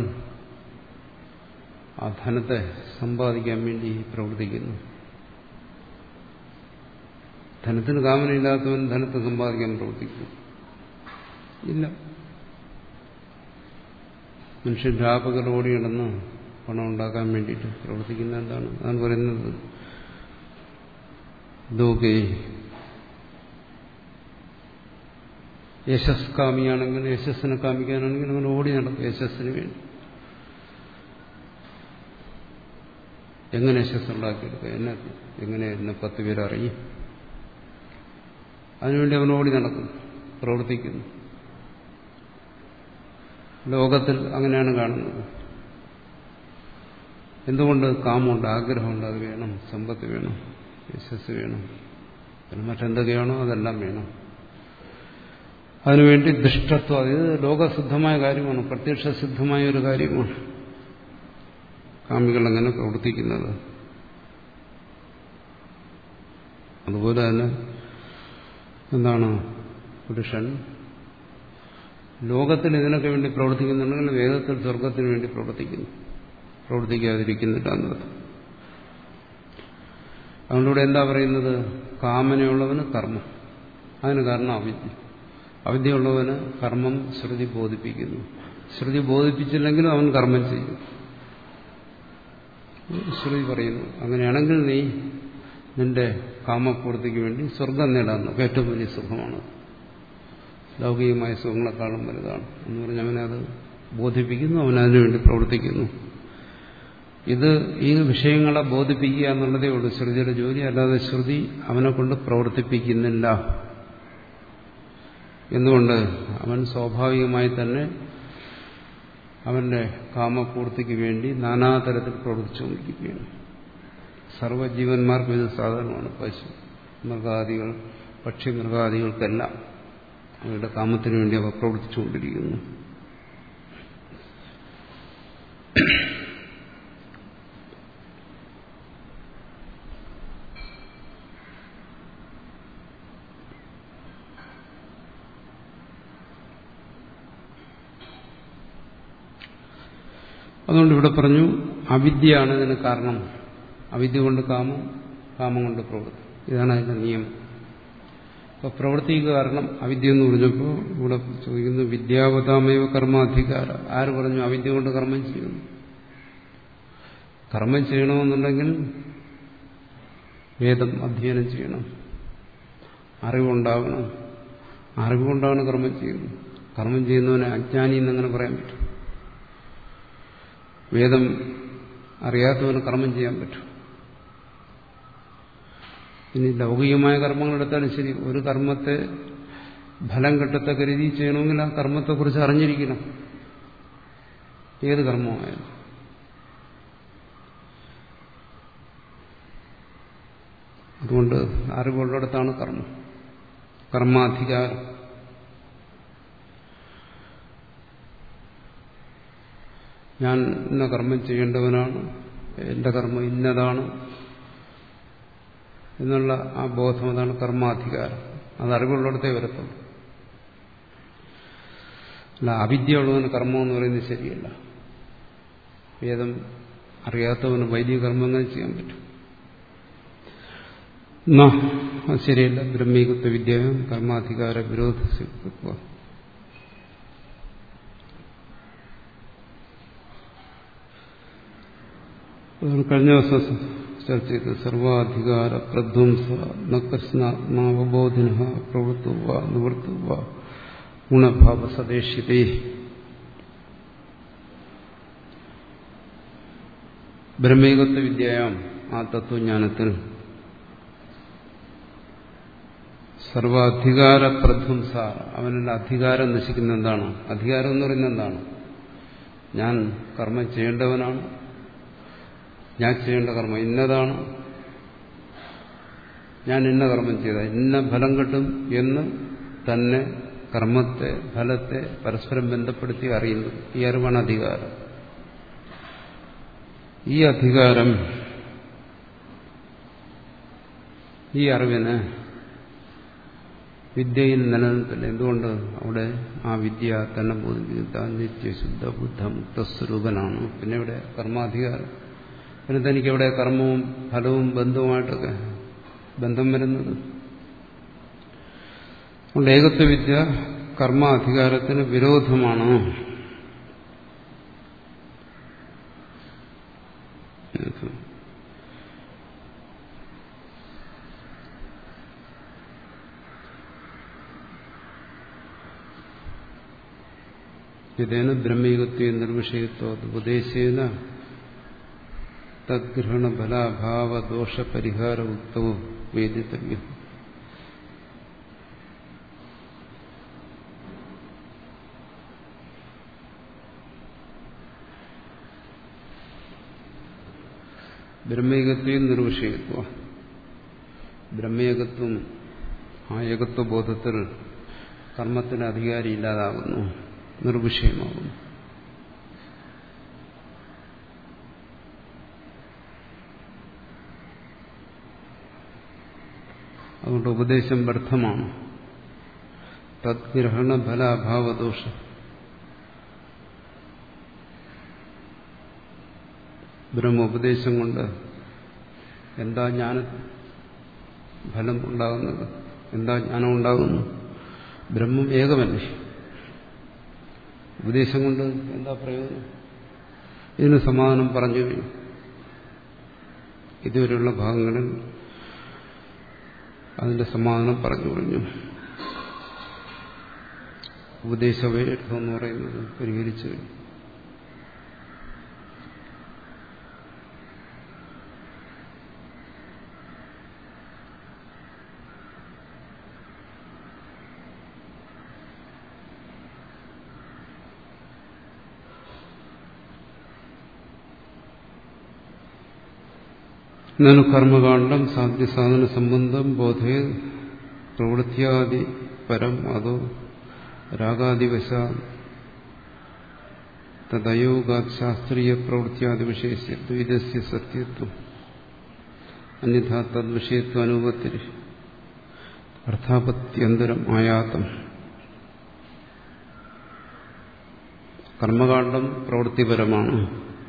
ആ ധനത്തെ സമ്പാദിക്കാൻ വേണ്ടി പ്രവർത്തിക്കുന്നു. ധനത്തിന് കാമനയില്ലാത്തവൻ ധനത്തെ സമ്പാദിക്കാൻ പ്രവർത്തിക്കുന്നു ഇല്ല. മനുഷ്യൻ രാപകൽ ഓടി കിടന്ന് പണം ഉണ്ടാക്കാൻ വേണ്ടിയിട്ട് പ്രവർത്തിക്കുന്ന എന്താണ്? അതാണ് പറയുന്നത്. ലോകേ യശസ് കാമിയാണെങ്കിൽ, യശസ്സിനെ കാമിക്കാനാണെങ്കിൽ അങ്ങനെ ഓടി നടക്കും യശസ്സിന് വേണ്ടി. എങ്ങനെ യശസ് ഉണ്ടാക്കിയെടുക്കുക, എന്നെ എങ്ങനെ എന്നെ പത്ത് പേരറിയും, അതിനുവേണ്ടി അവൻ ഓടി നടക്കുന്നു, പ്രവർത്തിക്കുന്നു. ലോകത്തിൽ അങ്ങനെയാണ് കാണുന്നത്. എന്തുകൊണ്ട്? കാമമുണ്ട്, ആഗ്രഹമുണ്ട്, അത് വേണം, സമ്പത്ത് വേണം, യശസ് വേണം, പിന്നെ മറ്റെന്തൊക്കെയാണോ അതെല്ലാം വേണം. അതിനുവേണ്ടി ദുഷ്ടത്വം, അത് ലോകസിദ്ധമായ കാര്യമാണ്, പ്രത്യക്ഷസിദ്ധമായ ഒരു കാര്യമാണ് കാമികൾ അങ്ങനെ പ്രവർത്തിക്കുന്നത്. അതുപോലെ തന്നെ എന്താണ്? പുരുഷൻ ലോകത്തിൽ ഇതിനൊക്കെ വേണ്ടി പ്രവർത്തിക്കുന്നുണ്ടെങ്കിൽ വേദത്തിൽ സ്വർഗത്തിന് വേണ്ടി പ്രവർത്തിക്കുന്നു, പ്രവർത്തിക്കാതിരിക്കുന്നില്ല എന്നർത്ഥം. അതുകൊണ്ടിവിടെ എന്താ പറയുന്നത്? കാമനയുള്ളവന് കർമ്മം, അതിന് കാരണം അവിദ്യ. അവിദ്യയുള്ളവന് കർമ്മം ശ്രുതി ബോധിപ്പിക്കുന്നു. ശ്രുതി ബോധിപ്പിച്ചില്ലെങ്കിലും അവൻ കർമ്മം ചെയ്യും. ശ്രുതി പറയുന്നു അങ്ങനെയാണെങ്കിൽ നീ നിന്റെ കാമപൂർത്തിക്ക് വേണ്ടി സ്വർഗം നേടാമെന്ന്. ഏറ്റവും വലിയ സുഖമാണ്, ലൗകികമായ സുഖങ്ങളെക്കാളും വലുതാണ് എന്ന് പറഞ്ഞ് അവനത് ബോധിപ്പിക്കുന്നു, അവനതിനു വേണ്ടി പ്രവർത്തിക്കുന്നു. ഇത് ഈ വിഷയങ്ങളെ ബോധിപ്പിക്കുക എന്നുള്ളതേ ഉള്ളൂ ശ്രുതിയുടെ ജോലി. അല്ലാതെ ശ്രുതി അവനെ കൊണ്ട് പ്രവർത്തിപ്പിക്കുന്നില്ല. എന്തുകൊണ്ട്? അവൻ സ്വാഭാവികമായി തന്നെ അവന്റെ കാമപൂർത്തിക്ക് വേണ്ടി നാനാതരത്തിൽ പ്രവർത്തിച്ചുകൊണ്ടിരിക്കുകയാണ്. സർവ്വജീവന്മാർക്കും ഇത് സാധാരണമാണ്. പശു, മൃഗാദികൾ, പക്ഷി മൃഗാദികൾക്കെല്ലാം അവരുടെ കാമത്തിനു വേണ്ടി അവ പ്രവർത്തിച്ചുകൊണ്ടിരിക്കുന്നു. അതുകൊണ്ട് ഇവിടെ പറഞ്ഞു അവിദ്യയാണ് ഇതിന് കാരണം. അവിദ്യ കൊണ്ട് കാമം, കാമം കൊണ്ട് പ്രവൃത്തി. ഇതാണ് അതിന്റെ നിയമം. അപ്പൊ പ്രവൃത്തിക്ക് കാരണം അവിദ്യ എന്ന് പറഞ്ഞപ്പോൾ ഇവിടെ ചോദിക്കുന്നു വിദ്യാവതാമേവ കർമാധികാര. ആര് പറഞ്ഞു അവിദ്യ കൊണ്ട് കർമ്മം ചെയ്യുന്നു? കർമ്മം ചെയ്യണമെന്നുണ്ടെങ്കിൽ വേദം അധ്യയനം ചെയ്യണം, അറിവുണ്ടാകണം. അറിവുകൊണ്ടാണ് കർമ്മം ചെയ്യുന്നത്. കർമ്മം ചെയ്യുന്നവനെ അജ്ഞാനി എന്നങ്ങനെ പറയാൻ പറ്റും? വേദം അറിയാത്തവന് കർമ്മം ചെയ്യാൻ പറ്റും? ഇനി ലൗകികമായ കർമ്മങ്ങൾ എടുത്താലും ശരി, ഒരു കർമ്മത്തെ ഫലം കിട്ടത്തക്ക രീതിയിൽ ചെയ്യണമെങ്കിൽ ആ കർമ്മത്തെക്കുറിച്ച് അറിഞ്ഞിരിക്കണം, ഏത് കർമ്മമായാലും. അതുകൊണ്ട് അറിവുള്ളിടത്താണ് കർമ്മം, കർമാധികാരം. ഞാൻ ഇന്ന കർമ്മം ചെയ്യേണ്ടവനാണ്, എന്റെ കർമ്മം ഇന്നതാണ് എന്നുള്ള ആ ബോധം, അതാണ് കർമാധികാരം. അത് അറിവുള്ളിടത്തേ വരത്തുള്ളൂ. അല്ല അവിദ്യ ഉള്ളവന് കർമ്മം എന്ന് പറയുന്നത് ശരിയല്ല. വേദം അറിയാത്തവന് വൈദിക കർമ്മങ്ങൾ ചെയ്യാൻ പറ്റും? അത് ശരിയല്ല. ബ്രഹ്മീകത്വ വിദ്യയും കർമാധികാര വിരോധ സിദ്ധത്വ. കഴിഞ്ഞ ദിവസം ചർച്ച ചെയ്ത് സർവാധികാര പ്രധ്വംസ നകസ്നാത്മാവബോധിന പ്രവൃത്തുവ നിവൃത്തുവ ഗുണഭാവ സദേശിതേ. ബ്രഹ്മീകത്വ വിദ്യയാം ആ തത്വജ്ഞാനത്തിൽ സർവാധികാര പ്രധ്വംസ, അവനുള്ള അധികാരം നശിക്കുന്ന എന്താണ്? അധികാരം എന്ന് പറയുന്നത് എന്താണ്? ഞാൻ കർമ്മം ചെയ്യേണ്ടവനാണ്, ഞാൻ ചെയ്യേണ്ട കർമ്മം ഇന്നതാണ്, ഞാൻ ഇന്ന കർമ്മം ചെയ്ത ഇന്ന ഫലം കിട്ടും എന്ന് തന്നെ കർമ്മത്തെ ഫലത്തെ പരസ്പരം ബന്ധപ്പെടുത്തി അറിയുന്നു. ഈ അറിവാണ് അധികാരം. ഈ അധികാരം, ഈ അറിവിന് വിദ്യയിൽ നിലനിൽക്കില്ല. എന്തുകൊണ്ട്? അവിടെ ആ വിദ്യ തന്നെ ബോധിപ്പിക്കുന്ന നിത്യശുദ്ധ ബുദ്ധ മുക്തസ്വരൂപനാണ്. പിന്നെ ഇവിടെ കർമാധികാരം. പിന്നെ തനിക്കെവിടെ കർമ്മവും ഫലവും ബന്ധവുമായിട്ടൊക്കെ ബന്ധം വരുന്നത്? അതുകൊണ്ട് ഏകത്വവിദ്യ കർമാധികാരത്തിന് വിരോധമാണ്. ഇതേന ബ്രഹ്മീകത്വ നിർവിഷയത്വ ഉപദേശേന തദ്ഗ്രഹണ ഫലാഭാവ ദോഷ പരിഹാര ഉക്തവും വേദിതവ്യം. ബ്രഹ്മേകത്വം നിർവിഷയത്വ. ബ്രഹ്മേകത്വം, ആ ഏകത്വബോധത്തിൽ കർമ്മത്തിന് അധികാരി ഇല്ലാതാകുന്നു, നിർവിഷയമാകുന്നു. അതുകൊണ്ട് ഉപദേശം വ്യർത്ഥമാണ്. തദ്ഗ്രഹണ ഫലാഭാവദോഷം. ബ്രഹ്മോപദേശം കൊണ്ട് എന്താ ജ്ഞാന ഫലം ഉണ്ടാകുന്നത്? എന്താ ജ്ഞാനം ഉണ്ടാകുന്നു? ബ്രഹ്മം ഏകമല്ലേ. ഉപദേശം കൊണ്ട് എന്താ പ്രയോജനം? ഇതിന് സമാധാനം പറഞ്ഞു കഴിഞ്ഞു. ഇതുവരെയുള്ള ഭാഗങ്ങളിൽ അതിന്റെ സമാധാനം പറഞ്ഞു കഴിഞ്ഞു. ഉപദേശവേദം എന്ന് പറയുന്നത് പരിഹരിച്ചു കഴിഞ്ഞു. നനു കർമ്മകാണ്ഡം സാധ്യസാധന സംബന്ധം ബോധേ പ്രവൃത്തിയാദി പരം അതോ രാഗാദിവശ തദയോഗാത് ശാസ്ത്രീയ പ്രവൃത്തിയാദി വിഷയസ്യ ദ്വൈതസ്യ സത്യത്വം അന്യഥാ തദ്വിഷയത്വ അനുപത്തിരി അർത്ഥാപത്യന്തരം ആയാതം. കർമ്മകാണ്ഡം പ്രവൃത്തിപരമാണ്.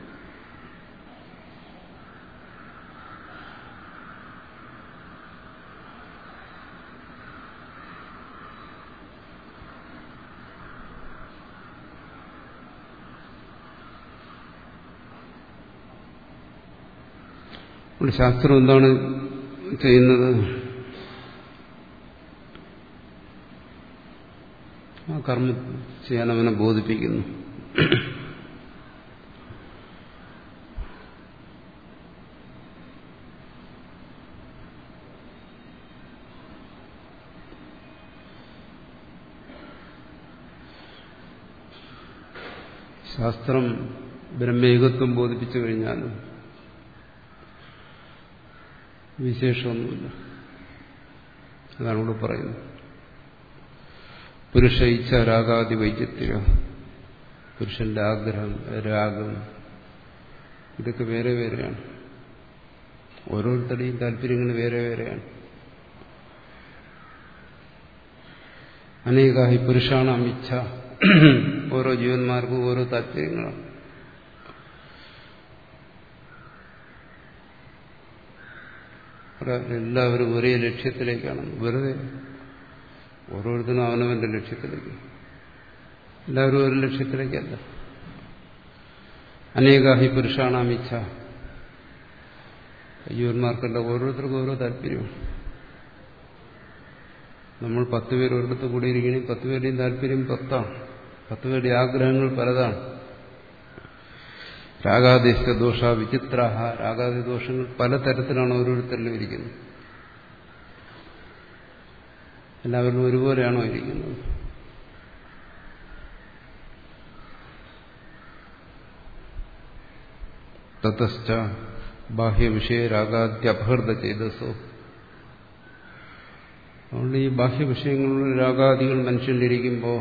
ശാസ്ത്രം എന്താണ് ചെയ്യുന്നത്? ആ കർമ്മം ചെയ്യാൻ അവനെ ബോധിപ്പിക്കുന്നു. ശാസ്ത്രം ബ്രഹ്മേകത്വം ബോധിപ്പിച്ചു കഴിഞ്ഞാലും വിശേഷമൊന്നുമില്ല. അതാണ് ഇവിടെ പറയുന്നത്. പുരുഷ ഇച്ഛ രാഗാദി വൈചിത്യ, പുരുഷന്റെ ആഗ്രഹം, രാഗം, ഇതൊക്കെ വേറെ വേറെയാണ്. ഓരോരുത്തരുടെയും താല്പര്യങ്ങൾ വേറെ വേറെയാണ്. അനേകാഹി പുരുഷാണാം ഇച്ഛ, ഓരോ ജീവന്മാർക്കും ഓരോ താല്പര്യങ്ങളാണ്. എല്ലാവരും ഒരേ ലക്ഷ്യത്തിലേക്കാണ്. വെറുതെ ഓരോരുത്തരും അവനവന്റെ ലക്ഷ്യത്തിലേക്ക്, എല്ലാവരും ഒരു ലക്ഷ്യത്തിലേക്കല്ല. അനേകാഹി പുരുഷാണാം ഇച്ഛ, ജീവന്മാർക്കല്ല, ഓരോരുത്തർക്കും ഓരോ താല്പര്യമാണ്. നമ്മൾ പത്ത് പേർ ഒരിടത്ത് കൂടിയിരിക്കണമെങ്കിൽ പത്ത് പേരുടെയും താല്പര്യം പത്താണ്, പത്ത് പേരുടെ ആഗ്രഹങ്ങൾ പലതാണ്. രാഗാദിശ ദോഷ വിചിത്രാഹ, രാഗാദി ദോഷങ്ങൾ പലതരത്തിലാണ് ഓരോരുത്തരിലും ഇരിക്കുന്നത്. എല്ലാവരും ഒരുപോലെയാണോ ഇരിക്കുന്നത്? തതശ്ച ബാഹ്യവിഷയ രാഗാദ്യപഹൃത ചേതസോ, അതുകൊണ്ട് ഈ ബാഹ്യവിഷയങ്ങളിലുള്ള രാഗാദികൾ മനുഷ്യനിലിരിക്കുമ്പോൾ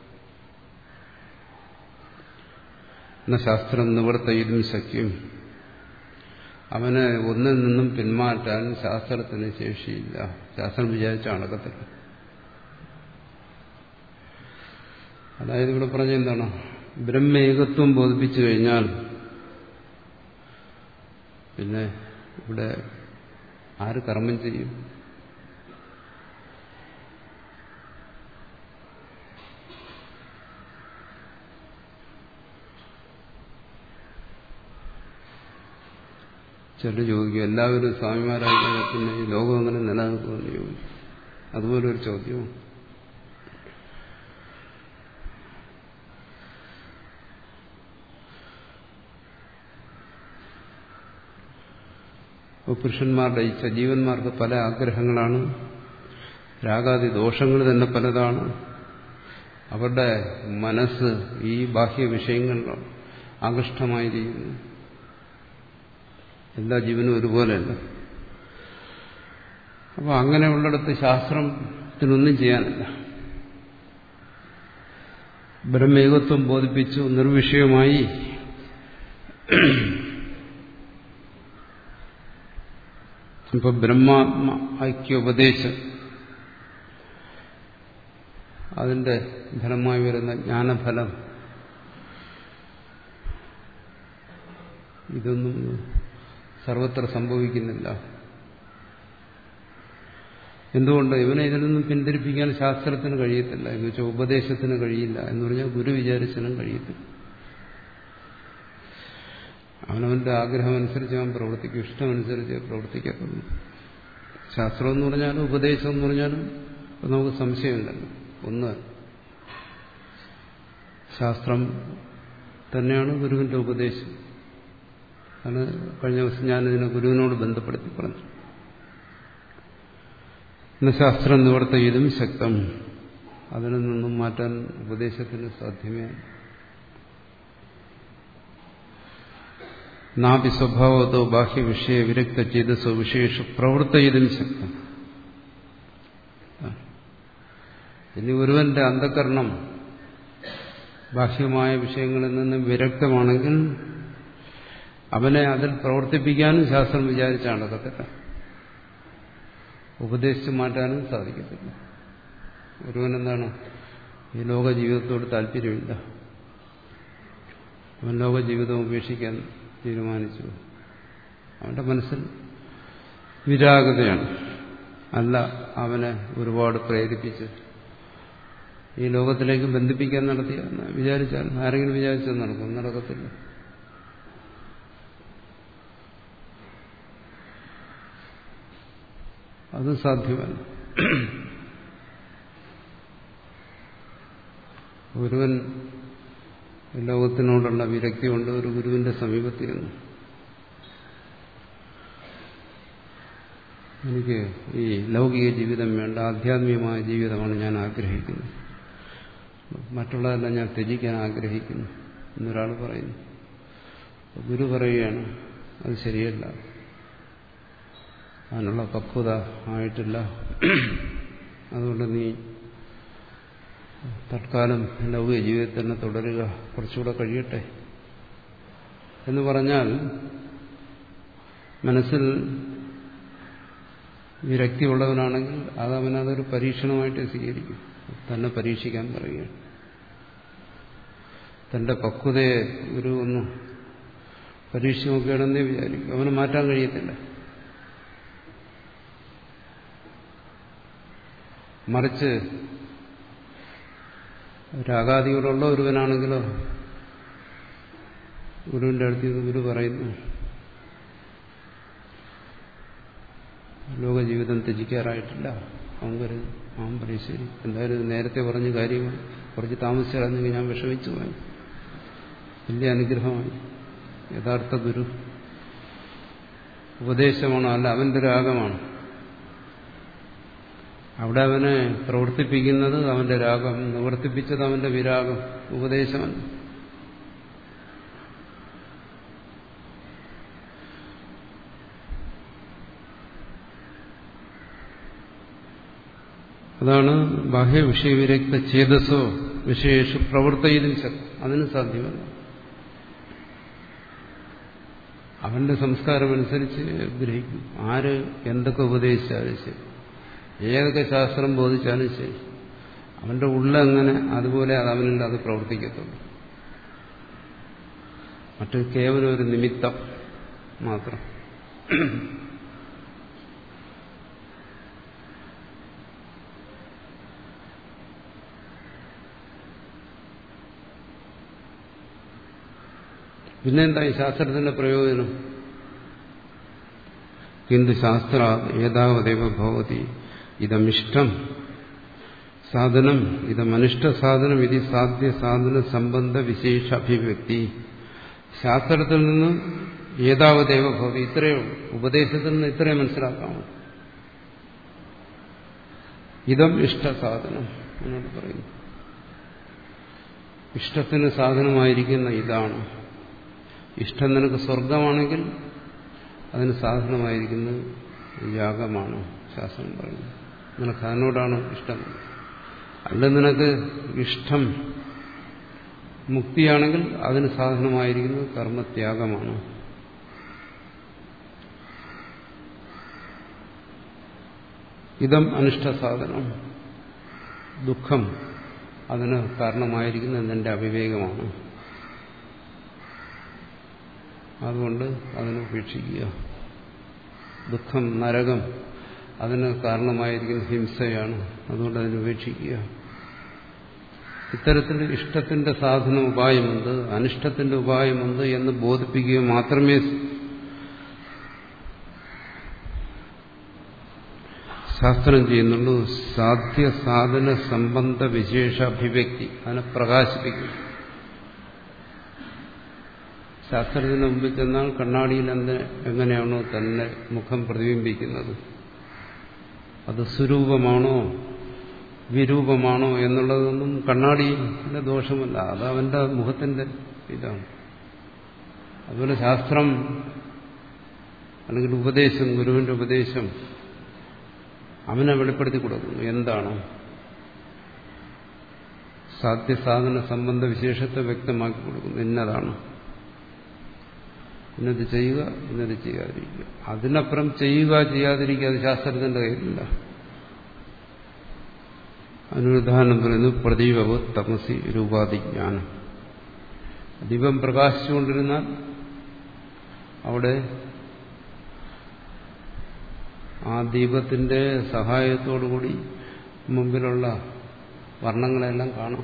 ശാസ്ത്രം നിവർത്തയിലും ശക്യം, അവന് ഒന്നിൽ നിന്നും പിന്മാറ്റാൻ ശാസ്ത്രത്തിന് ശേഷിയില്ല. ശാസ്ത്രം വിചാരിച്ച അടക്കത്തില്ല. അതായത് ഇവിടെ പറഞ്ഞ എന്താണ്? ബ്രഹ്മേകത്വം ബോധിപ്പിച്ചു കഴിഞ്ഞാൽ പിന്നെ ഇവിടെ ആര് കർമ്മം ചെയ്യും? ചില ചോദിക്കും, എല്ലാവരും സ്വാമിമാരായി പിന്നെ ഈ ലോകം അങ്ങനെ നിലനിൽക്കുമെന്ന് ചോദിക്കും. അതുപോലെ ഒരു ചോദ്യവും. പുരുഷന്മാരുടെ ഇച്ഛ, ജീവന്മാർക്ക് പല ആഗ്രഹങ്ങളാണ്, രാഗാദി ദോഷങ്ങൾ തന്നെ പലതാണ്. അവരുടെ മനസ്സ് ഈ ബാഹ്യ വിഷയങ്ങൾ ആകൃഷ്ടമായിരിക്കുന്നു. എല്ലാ ജീവനും ഒരുപോലെയല്ല. അപ്പോൾ അങ്ങനെയുള്ളിടത്ത് ശാസ്ത്രത്തിനൊന്നും ചെയ്യാനില്ല. ബ്രഹ്മേകത്വം ബോധിപ്പിച്ചു, നിർവിഷയമായി ഇപ്പൊ ബ്രഹ്മാത്മ ഐക്യോപദേശം, അതിന്റെ ഫലമായി വരുന്ന ജ്ഞാനഫലം ഇതൊന്നും സർവത്ര സംഭവിക്കുന്നില്ല. എന്തുകൊണ്ട്? ഇവനെ ഇതിൽ നിന്നും പിന്തിരിപ്പിക്കാൻ ശാസ്ത്രത്തിന് കഴിയത്തില്ല, എന്ന് വെച്ചാൽ ഉപദേശത്തിന് കഴിയില്ല, എന്ന് പറഞ്ഞാൽ ഗുരു വിചാരിച്ചാലും കഴിയത്തില്ല. അവനവന്റെ ആഗ്രഹമനുസരിച്ച് അവൻ പ്രവർത്തിക്കും, ഇഷ്ടമനുസരിച്ച് പ്രവർത്തിക്കത്തുള്ളൂ. ശാസ്ത്രം എന്ന് പറഞ്ഞാലും ഉപദേശം എന്ന് പറഞ്ഞാലും നമുക്ക് സംശയമില്ലല്ലോ. ഒന്ന്, ശാസ്ത്രം തന്നെയാണ് ഗുരുവിന്റെ ഉപദേശം. അത് കഴിഞ്ഞ ദിവസം ഞാനിതിനെ ഗുരുവിനോട് ബന്ധപ്പെടുത്തി പറഞ്ഞു. ഇന്ന് ശാസ്ത്രം നിവർത്തിയതും ശക്തം, അതിൽ നിന്നും മാറ്റാൻ ഉപദേശത്തിന് സാധ്യമേ. നാപി സ്വഭാവത്തോ ബാഹ്യവിഷയ വിരക്ത ചേതസോ വിശേഷ പ്രവൃത്തിയതും ശക്തം. ഇനി ഒരുവന്റെ അന്ധകരണം ബാഹ്യമായ വിഷയങ്ങളിൽ നിന്ന് വിരക്തമാണെങ്കിൽ അവനെ അതിൽ പ്രവർത്തിപ്പിക്കാനും ശാസ്ത്രം വിചാരിച്ചാൽ നടക്കത്തില്ല, ഉപദേശിച്ച് മാറ്റാനും സാധിക്കത്തില്ല. ഒരുവനെന്താണ്, ഈ ലോക ജീവിതത്തോട് താല്പര്യമില്ല, അവൻ ലോക ജീവിതം ഉപേക്ഷിക്കാൻ തീരുമാനിച്ചു. അവന്റെ മനസ്സിൽ വിരാഗതയാണ്. അല്ല, അവനെ ഒരുപാട് പ്രേരിപ്പിച്ച് ഈ ലോകത്തിലേക്ക് ബന്ധിപ്പിക്കാൻ നടത്തിയ വിചാരിച്ചാൽ ആരെങ്കിലും വിചാരിച്ചാൽ നടക്കും? നടക്കത്തില്ല. അത് സാധ്യമല്ല. ഒരുവൻ ലോകത്തിനോടുള്ള വിരക്തി കൊണ്ട് ഒരു ഗുരുവിന്റെ സമീപത്തിരുന്നു, എനിക്ക് ഈ ലൗകിക ജീവിതം വേണ്ട, ആധ്യാത്മികമായ ജീവിതമാണ് ഞാൻ ആഗ്രഹിക്കുന്നത്, മറ്റുള്ളതെല്ലാം ഞാൻ ത്യജിക്കാൻ ആഗ്രഹിക്കുന്നു എന്നൊരാൾ പറയുന്നു. ഗുരു പറയുകയാണ്, അത് ശരിയല്ല, അതിനുള്ള പക്വത ആയിട്ടില്ല, അതുകൊണ്ട് നീ തൽക്കാലം ലൗകിക ജീവിതത്തിൽ തന്നെ തുടരുക, കുറച്ചുകൂടെ കഴിയട്ടെ എന്ന് പറഞ്ഞാൽ മനസ്സിൽ വിരക്തിയുള്ളവനാണെങ്കിൽ അത് അവനതൊരു പരീക്ഷണമായിട്ട് സ്വീകരിക്കും. തന്നെ പരീക്ഷിക്കാൻ പറയുകയാണ്. തന്റെ പക്വതയെ ഒരു ഒന്ന് പരീക്ഷ നോക്കുകയാണെന്നേ വിചാരിക്കും. അവന് മാറ്റാൻ കഴിയത്തില്ല. മറിച്ച് രാഗാദികളുള്ള ഒരുവനാണെങ്കിലോ ഗുരുവിന്റെ അടുത്ത് ഗുരു പറയുന്നു, ലോകജീവിതം ത്യജിക്കാറായിട്ടില്ല. അവൻ കരുതും, അവൻ പറയും ശരി, എന്തായാലും നേരത്തെ പറഞ്ഞ കാര്യങ്ങൾ കുറച്ച് താമസിച്ചിറങ്ങി ഞാൻ വിഷമിച്ചു പോയി. വലിയ അനുഗ്രഹമായി. യഥാർത്ഥ ഗുരു ഉപദേശമാണോ? അല്ല, അവന്റെ രാഗമാണ്. അവിടെ അവനെ പ്രവർത്തിപ്പിക്കുന്നത് അവന്റെ രാഗം, നിവർത്തിപ്പിച്ചത് അവന്റെ വിരാഗം, ഉപദേശമല്ല. അതാണ് ബാഹ്യ വിഷയവിരക്ത ചേതസോ വിശേഷ പ്രവർത്തയിലും ശക്തി. അതിന് സാധ്യമല്ല. അവന്റെ സംസ്കാരമനുസരിച്ച് ഗ്രഹിക്കും. ആര് എന്തൊക്കെ ഉപദേശിച്ചാലും ശരി, ഏതൊക്കെ ശാസ്ത്രം ബോധിച്ചാലും ശരി, അവന്റെ ഉള്ളെങ്ങനെ അതുപോലെ അത് അവനിൽ അത് പ്രവർത്തിക്കത്തുള്ളൂ. മറ്റു കേവലം ഒരു നിമിത്തം മാത്രം. പിന്നെന്താ ഈ ശാസ്ത്രത്തിന്റെ പ്രയോജനം? കിന്തു ശാസ്ത്ര ഏതാവദേവ ഭവതി ഇതമിഷ്ടം സാധനം ഇതമനിഷ്ട സാധനം ഇത് സാധ്യ സാധന സംബന്ധ വിശേഷ അഭിവ്യക്തി. ശാസ്ത്രത്തിൽ നിന്ന് ഏതാവദേവ ഭവതി, ഇത്രയോ ഉപദേശത്തിൽ നിന്ന് ഇത്രയോ മനസ്സിലാക്കാമോ? ഇതം ഇഷ്ട സാധനം എന്നോട് പറയുന്നു. ഇഷ്ടത്തിന് സാധനമായിരിക്കുന്ന ഇതാണ്. ഇഷ്ടം നിനക്ക് സ്വർഗമാണെങ്കിൽ അതിന് സാധനമായിരിക്കുന്നത് യാഗമാണ്. ശാസ്ത്രം പറയുന്നു നിനക്ക് അതിനോടാണ് ഇഷ്ടം. അല്ല, നിനക്ക് ഇഷ്ടം മുക്തിയാണെങ്കിൽ അതിന് സാധനമായിരിക്കുന്നത് കർമ്മത്യാഗമാണ്. ഇതം അനിഷ്ട സാധനം, ദുഃഖം അതിന് കാരണമായിരിക്കുന്നത് നിന്റെ അവിവേകമാണ്. അതുകൊണ്ട് അതിനെ ഉപേക്ഷിക്കുക. ദുഃഖം, നരകം അതിന് കാരണമായിരിക്കുന്ന ഹിംസയാണ്. അതുകൊണ്ട് അതിനെ ഉപേക്ഷിക്കുക. ഇത്തരത്തിൽ ഇഷ്ടത്തിന്റെ സാധന ഉപായമുണ്ട്, അനിഷ്ടത്തിന്റെ ഉപായമുണ്ട് എന്ന് ബോധിപ്പിക്കുക മാത്രമേ ശാസ്ത്രം ചെയ്യുന്നുള്ളൂ. സാധ്യ സാധന സംബന്ധ വിശേഷ അഭിവ്യക്തി അതിനെ പ്രകാശിപ്പിക്കും. ശാസ്ത്രത്തിന് മുമ്പിൽ ചെന്നാൽ കണ്ണാടിയിൽ എന്ത് എങ്ങനെയാണോ തന്നെ മുഖം പ്രതിബിംബിക്കുന്നത്, അത് സ്വരൂപമാണോ വിരൂപമാണോ എന്നുള്ളതൊന്നും കണ്ണാടിയുടെ ദോഷമല്ല, അത് അവന്റെ മുഖത്തിന്റെ ഇതാണ്. അതുപോലെ ശാസ്ത്രം അല്ലെങ്കിൽ ഉപദേശം, ഗുരുവിന്റെ ഉപദേശം അവനെ വെളിപ്പെടുത്തി കൊടുക്കുന്നു. എന്താണോ സാധ്യസാധന സംബന്ധ വിശേഷത്തെ വ്യക്തമാക്കി കൊടുക്കുന്നു. ഇന്നതാണ്, ഇന്നത് ചെയ്യുക, ഇന്നത് ചെയ്യാതിരിക്കുക. അതിനപ്പുറം ചെയ്യുക ചെയ്യാതിരിക്കുക അത് ശാസ്ത്രത്തിന്റെ കയ്യിലില്ല. അതിനുദാഹരണം പറയുന്നു പ്രദീപവ തമസി രൂപാധിജ്ഞാനം. ദീപം പ്രകാശിച്ചുകൊണ്ടിരുന്നാൽ അവിടെ ആ ദീപത്തിന്റെ സഹായത്തോടുകൂടി മുമ്പിലുള്ള വർണ്ണങ്ങളെല്ലാം കാണാം.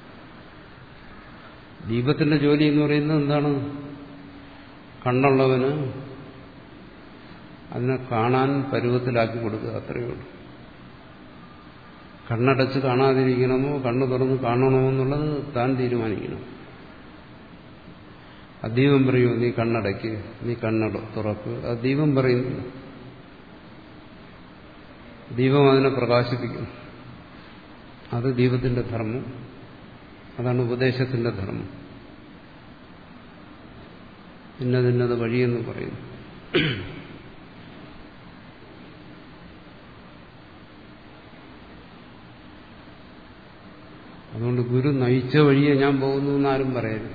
ദീപത്തിന്റെ ജോലി എന്ന് പറയുന്നത് എന്താണ്? കണ്ണുള്ളവന് അതിനെ കാണാൻ പരുവത്തിലാക്കി കൊടുക്കുക, അത്രയേ ഉള്ളൂ. കണ്ണടച്ച് കാണാതിരിക്കണമോ കണ്ണ് തുറന്ന് കാണണമോ എന്നുള്ളത് താൻ തീരുമാനിക്കണം. ആ ദീപം പറയൂ നീ കണ്ണടയ്ക്ക്, നീ കണ്ണട തുറക്കുക, അത് ദീപം പറയുന്നില്ല. ദീപം അതിനെ പ്രകാശിപ്പിക്കുന്നു. അത് ദീപത്തിന്റെ ധർമ്മം. അതാണ് ഉപദേശത്തിന്റെ ധർമ്മം. ഇന്നതിന്നത് വഴിയെന്ന് പറയുന്നു. അതുകൊണ്ട് ഗുരു നയിച്ച വഴിയെ ഞാൻ പോകുന്നു എന്നാരും പറയരുത്.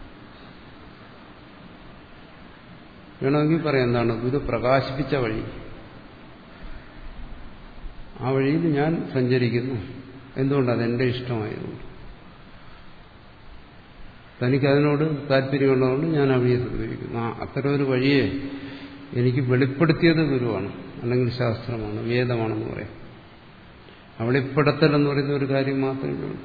വേണമെങ്കിൽ പറയാം എന്താണ് ഗുരു പ്രകാശിപ്പിച്ച വഴി, ആ വഴിയിൽ ഞാൻ സഞ്ചരിക്കുന്നു. എന്തുകൊണ്ട്? അതെന്റെ ഇഷ്ടമായതുകൊണ്ട്, തനിക്കതിനോട് താല്പര്യമുള്ളതുകൊണ്ട് ഞാൻ ആ വഴിയെ സ്വീകരിക്കുന്നു. ആ അത്തരം ഒരു വഴിയെ എനിക്ക് വെളിപ്പെടുത്തിയത് ഗുരുവാണ്, അല്ലെങ്കിൽ ശാസ്ത്രമാണ്, വേദമാണെന്ന് പറയാം. ആ വെളിപ്പെടുത്തൽ എന്ന് പറയുന്ന ഒരു കാര്യം മാത്രമേ ഉള്ളൂ.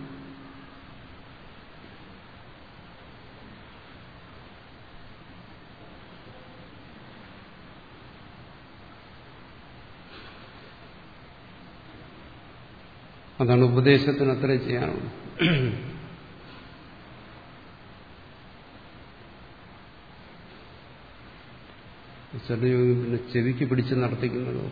അതാണ് ഉപദേശത്തിന് അത്രേ ചെയ്യാനുള്ളത്. ചില പിന്നെ ചെവിക്ക് പിടിച്ച് നടത്തിക്കുന്നതോ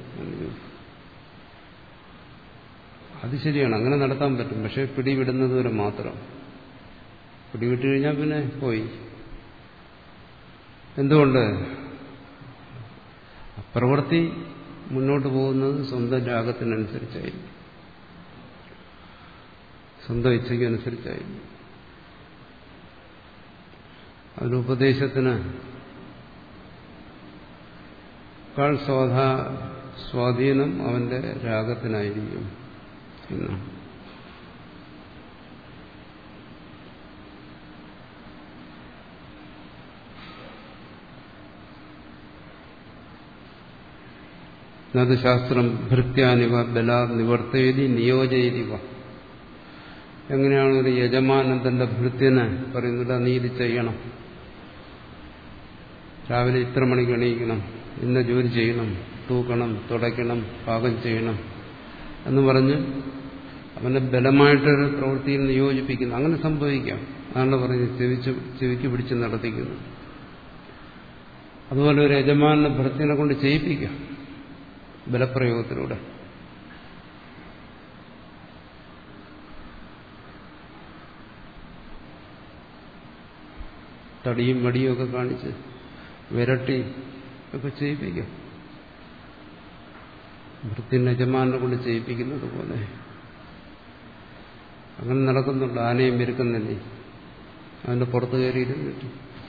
അത് ശരിയാണ്, അങ്ങനെ നടത്താൻ പറ്റും. പക്ഷെ പിടിവിടുന്നത് വരെ മാത്രം. പിടിവിട്ട് കഴിഞ്ഞാൽ പിന്നെ പോയി. എന്തുകൊണ്ട്? പ്രവൃത്തി മുന്നോട്ട് പോകുന്നത് സ്വന്തം രാഗത്തിനനുസരിച്ചായിരിക്കും, സ്വന്തം ഇച്ഛയ്ക്ക് അനുസരിച്ചായിരിക്കും. അതിനുപദേശത്തിന് കാൾ സ്വാധാ സ്വാധീനം അവന്റെ രാഗത്തിനായിരിക്കും എന്നാണ്. അത് ശാസ്ത്രം ഭൃത്യാനിവ ബലാ നിവർത്തേതി നിയോജയതിവ. എങ്ങനെയാണ് ഒരു യജമാനൻ തന്റെ ഭൃത്യനെ പറയുന്നില്ല നീ ഇത് ചെയ്യണം, രാവിലെ ഇത്ര മണിക്ക് എണീക്കണം, ഇന്ന ജോലി ചെയ്യണം, തൂക്കണം, തുടയ്ക്കണം, പാകം ചെയ്യണം എന്ന് പറഞ്ഞ് അവന്റെ ബലമായിട്ടൊരു പ്രവൃത്തിയിൽ നിയോജിപ്പിക്കുന്നു. അങ്ങനെ സംഭവിക്കാം. അതാണ് പറഞ്ഞത് ചെവിച്ച് ചെവിക്ക് പിടിച്ച് നടത്തിക്കുന്നു. അതുപോലെ ഒരു യജമാനെ ഭൃത്യനെ കൊണ്ട് ചെയ്യിപ്പിക്കാം ബലപ്രയോഗത്തിലൂടെ. തടിയും വടിയും ഒക്കെ കാണിച്ച് വിരട്ടി ഒക്കെ ചെയ്യിപ്പിക്കാം. ഭൃത്യൻ യജമാനെ കൊണ്ട് ചെയ്യിപ്പിക്കുന്നത് പോലെ അങ്ങനെ നടക്കുന്നുണ്ട്. ആനയും മെരുക്കുന്നില്ലേ, അതിന്റെ പുറത്ത് കയറിയിരുന്നിട്ട്.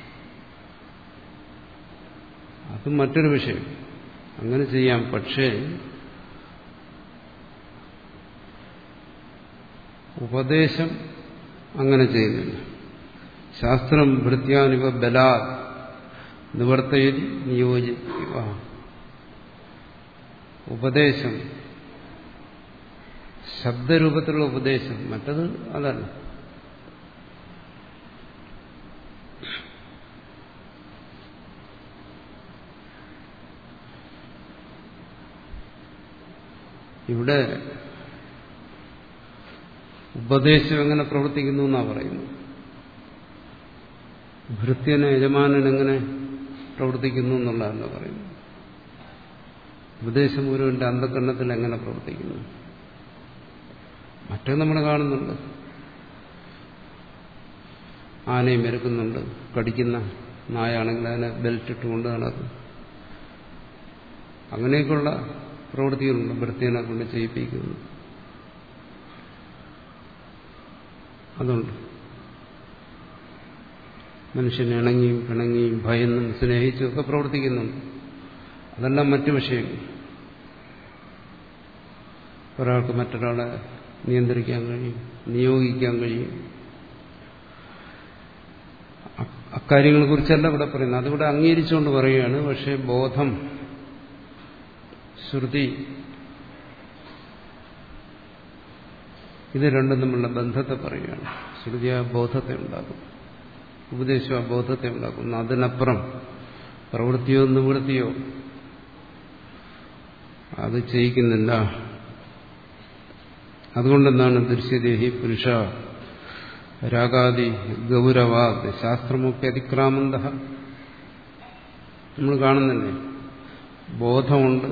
അത് മറ്റൊരു വിഷയം. അങ്ങനെ ചെയ്യാം. പക്ഷേ ഉപദേശം അങ്ങനെ ചെയ്യുന്നില്ല. ശാസ്ത്രം ഭൃത്യാനിവ ബലാ നിവർത്തയതി നിയോജിക്കുക. ഉപദേശം ശബ്ദരൂപത്തിലുള്ള ഉപദേശം, മറ്റത് അതല്ല. ഇവിടെ ഉപദേശം എങ്ങനെ പ്രവർത്തിക്കുന്നു എന്നാ പറയുന്നു. ഭൃത്യന് യജമാനൻ എങ്ങനെ പ്രവർത്തിക്കുന്നു എന്നുള്ളതല്ല പറയുന്നു. ഉപദേശം ഒരുവന്റെ അന്ധകരണത്തിൽ എങ്ങനെ പ്രവർത്തിക്കുന്നു. മറ്റേ നമ്മൾ കാണുന്നുണ്ട്, ആനയെ മെരുക്കുന്നുണ്ട്, കടിക്കുന്ന നായാണെങ്കിൽ അതിനെ ബെൽറ്റ് ഇട്ടുകൊണ്ട് നടക്കും. അങ്ങനെയൊക്കെയുള്ള പ്രവൃത്തികളുണ്ട് ഭൃത്യനെ കൊണ്ട് ചെയ്യിപ്പിക്കുന്നു. അതുണ്ട്. മനുഷ്യനെ ഇണങ്ങിയും പിണങ്ങിയും ഭയന്നും സ്നേഹിച്ചും ഒക്കെ പ്രവർത്തിക്കുന്നുണ്ട്. അതെല്ലാം മറ്റു വിഷയങ്ങൾ. ഒരാൾക്ക് മറ്റൊരാളെ നിയന്ത്രിക്കാൻ കഴിയും, നിയോഗിക്കാൻ കഴിയും. അക്കാര്യങ്ങളെ കുറിച്ചല്ല ഇവിടെ പറയുന്നത്. അതിവിടെ അംഗീകരിച്ചുകൊണ്ട് പറയുകയാണ്. പക്ഷേ ബോധം, ശ്രുതി, ഇത് രണ്ടും തമ്മിലുള്ള ബന്ധത്തെ പറയുകയാണ്. ശ്രുതി ആ ബോധത്തെ ഉണ്ടാക്കും, ഉപദേശം ആ ബോധത്തെ ഉണ്ടാക്കുന്നു. അതിനപ്പുറം പ്രവൃത്തിയോ നിവൃത്തിയോ അത് ചെയ്യിക്കുന്നില്ല. അതുകൊണ്ടെന്താണ് ദൃശ്യദേഹി പുരുഷ രാഗാദി ഗൗരവാദ് ശാസ്ത്രമൊക്കെ അതിക്രാമന്ത. നമ്മൾ കാണുന്നില്ലേ, ബോധമുണ്ട്,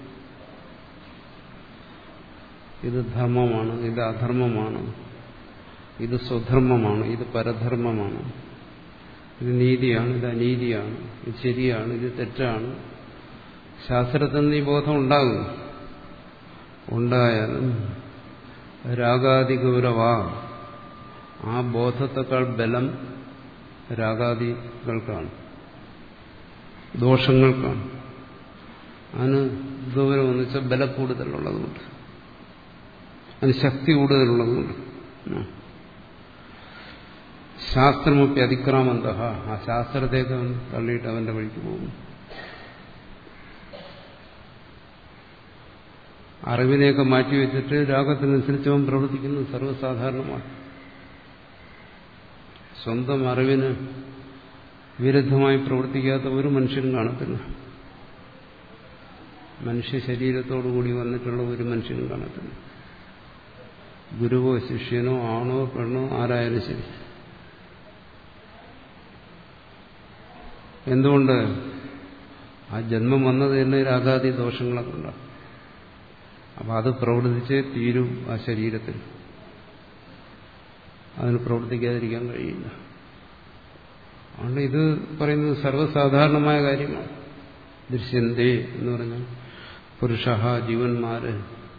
ഇത് ധർമ്മമാണ്, ഇത് അധർമ്മമാണ്, ഇത് സ്വധർമ്മമാണ്, ഇത് പരധർമ്മമാണ്, ഇത് നീതിയാണ്, ഇത് അനീതിയാണ്, ഇത് ശരിയാണ്, ഇത് തെറ്റാണ്. ശാസ്ത്രത്തിൽ നിന്ന് ഈ ബോധം ഉണ്ടാകുന്നു. ഉണ്ടായാലും രാഗാദി ഗൗരവ, ആ ബോധത്തെക്കാൾ ബലം രാഗാദികൾക്കാണ്, ദോഷങ്ങൾക്കാണ്. അതിന് ഗൗരവം എന്ന് വെച്ചാൽ ബല കൂടുതലുള്ളതുകൊണ്ട്, അതിന് ശക്തി കൂടുതലുള്ളതുകൊണ്ട്. ശാസ്ത്രമൊക്കെ അതിക്രാമന്ത, ആ ശാസ്ത്രത്തേക്ക് അവൻ തള്ളിയിട്ട് അവന്റെ വഴിക്ക് പോകും. അറിവിനെയൊക്കെ മാറ്റിവെച്ചിട്ട് രാഗത്തിനനുസരിച്ച് അവൻ പ്രവർത്തിക്കുന്നത് സർവ്വസാധാരണമാണ്. സ്വന്തം അറിവിന് വിരുദ്ധമായി പ്രവർത്തിക്കാത്ത ഒരു മനുഷ്യനും കാണത്തില്ല. മനുഷ്യ ശരീരത്തോടുകൂടി വന്നിട്ടുള്ള ഒരു മനുഷ്യനും കാണത്തില്ല. ഗുരുവോ ശിഷ്യനോ ആണോ പെണ്ണോ ആരായാലും ശരി. എന്തുകൊണ്ട്? ആ ജന്മം വന്നത് തന്നെ രാഗാദി ദോഷങ്ങളെ കൊണ്ടാണ്. അപ്പം അത് പ്രവർത്തിച്ചേ തീരും ആ ശരീരത്തിൽ. അതിന് പ്രവർത്തിക്കാതിരിക്കാൻ കഴിയില്ല. അതുകൊണ്ട് ഇത് പറയുന്നത് സർവ്വസാധാരണമായ കാര്യമാണ്. ദൃശ്യന്തേ എന്ന് പറഞ്ഞാൽ പുരുഷ ജീവന്മാര്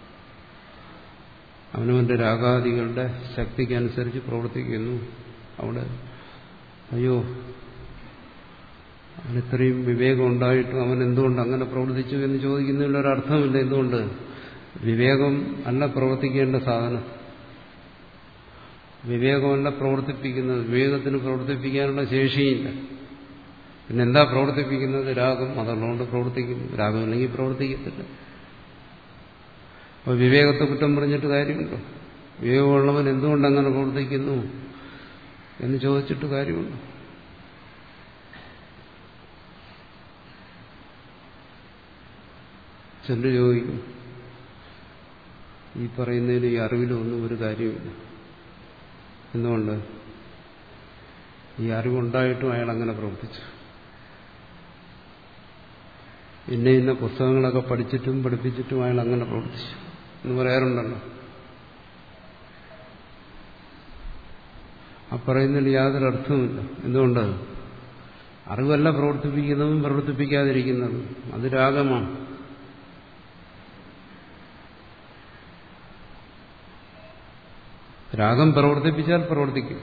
അവനവന്റെ രാഗാദികളുടെ ശക്തിക്കനുസരിച്ച് പ്രവർത്തിക്കുന്നു. അവിടെ അയ്യോ, അവനിത്രയും വിവേകം ഉണ്ടായിട്ടും അവൻ എന്തുകൊണ്ട് അങ്ങനെ പ്രവർത്തിച്ചു എന്ന് ചോദിക്കുന്നതിൽ ഒരർത്ഥമില്ല. എന്തുകൊണ്ട്? വിവേകം അല്ല പ്രവർത്തിക്കേണ്ട സാധനം. വിവേകമല്ല പ്രവർത്തിപ്പിക്കുന്നത്. വിവേകത്തിന് പ്രവർത്തിപ്പിക്കാനുള്ള ശേഷിയില്ല. പിന്നെ എന്താ പ്രവർത്തിപ്പിക്കുന്നത്? രാഗം. അതുള്ളതുകൊണ്ട് പ്രവർത്തിക്കുന്നു. രാഗമില്ലെങ്കിൽ പ്രവർത്തിക്കത്തില്ല. അപ്പോൾ വിവേകത്തെ കുറ്റം പറഞ്ഞിട്ട് കാര്യമുണ്ടോ? വിവേകമുള്ളവൻ എന്തുകൊണ്ട് അങ്ങനെ പ്രവർത്തിക്കുന്നു എന്ന് ചോദിച്ചിട്ട് കാര്യമുണ്ടോ? ചെല്ലു ചോദിക്കും, ഈ പറയുന്നതിന് ഈ അറിവിലൊന്നും ഒരു കാര്യമില്ല. എന്തുകൊണ്ട്? ഈ അറിവുണ്ടായിട്ടും അയാൾ അങ്ങനെ പ്രവർത്തിച്ചു. ഇന്ന ഇന്ന പുസ്തകങ്ങളൊക്കെ പഠിച്ചിട്ടും പഠിപ്പിച്ചിട്ടും അയാൾ അങ്ങനെ പ്രവർത്തിച്ചു എന്ന് പറയാറുണ്ടല്ലോ. ആ പറയുന്നതിൽ യാതൊരു അർത്ഥവുമില്ല. എന്തുകൊണ്ട്? അറിവല്ല പ്രവർത്തിപ്പിക്കുന്നതും പ്രവർത്തിപ്പിക്കാതിരിക്കുന്നതും അത് രാഗമാണ്. രാഗം പ്രവർത്തിപ്പിച്ചാൽ പ്രവർത്തിക്കും,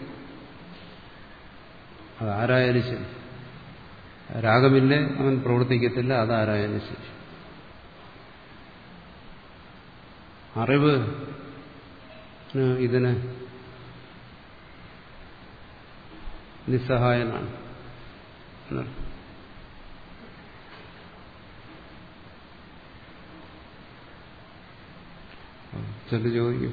അതാരായാലും ശരി. രാഗമില്ലേ അവൻ പ്രവർത്തിക്കത്തില്ല, അതാരായാലും ശരി. അറിവ് ഇതിന് നിസ്സഹായനാണ്. ചില ചോദിക്കും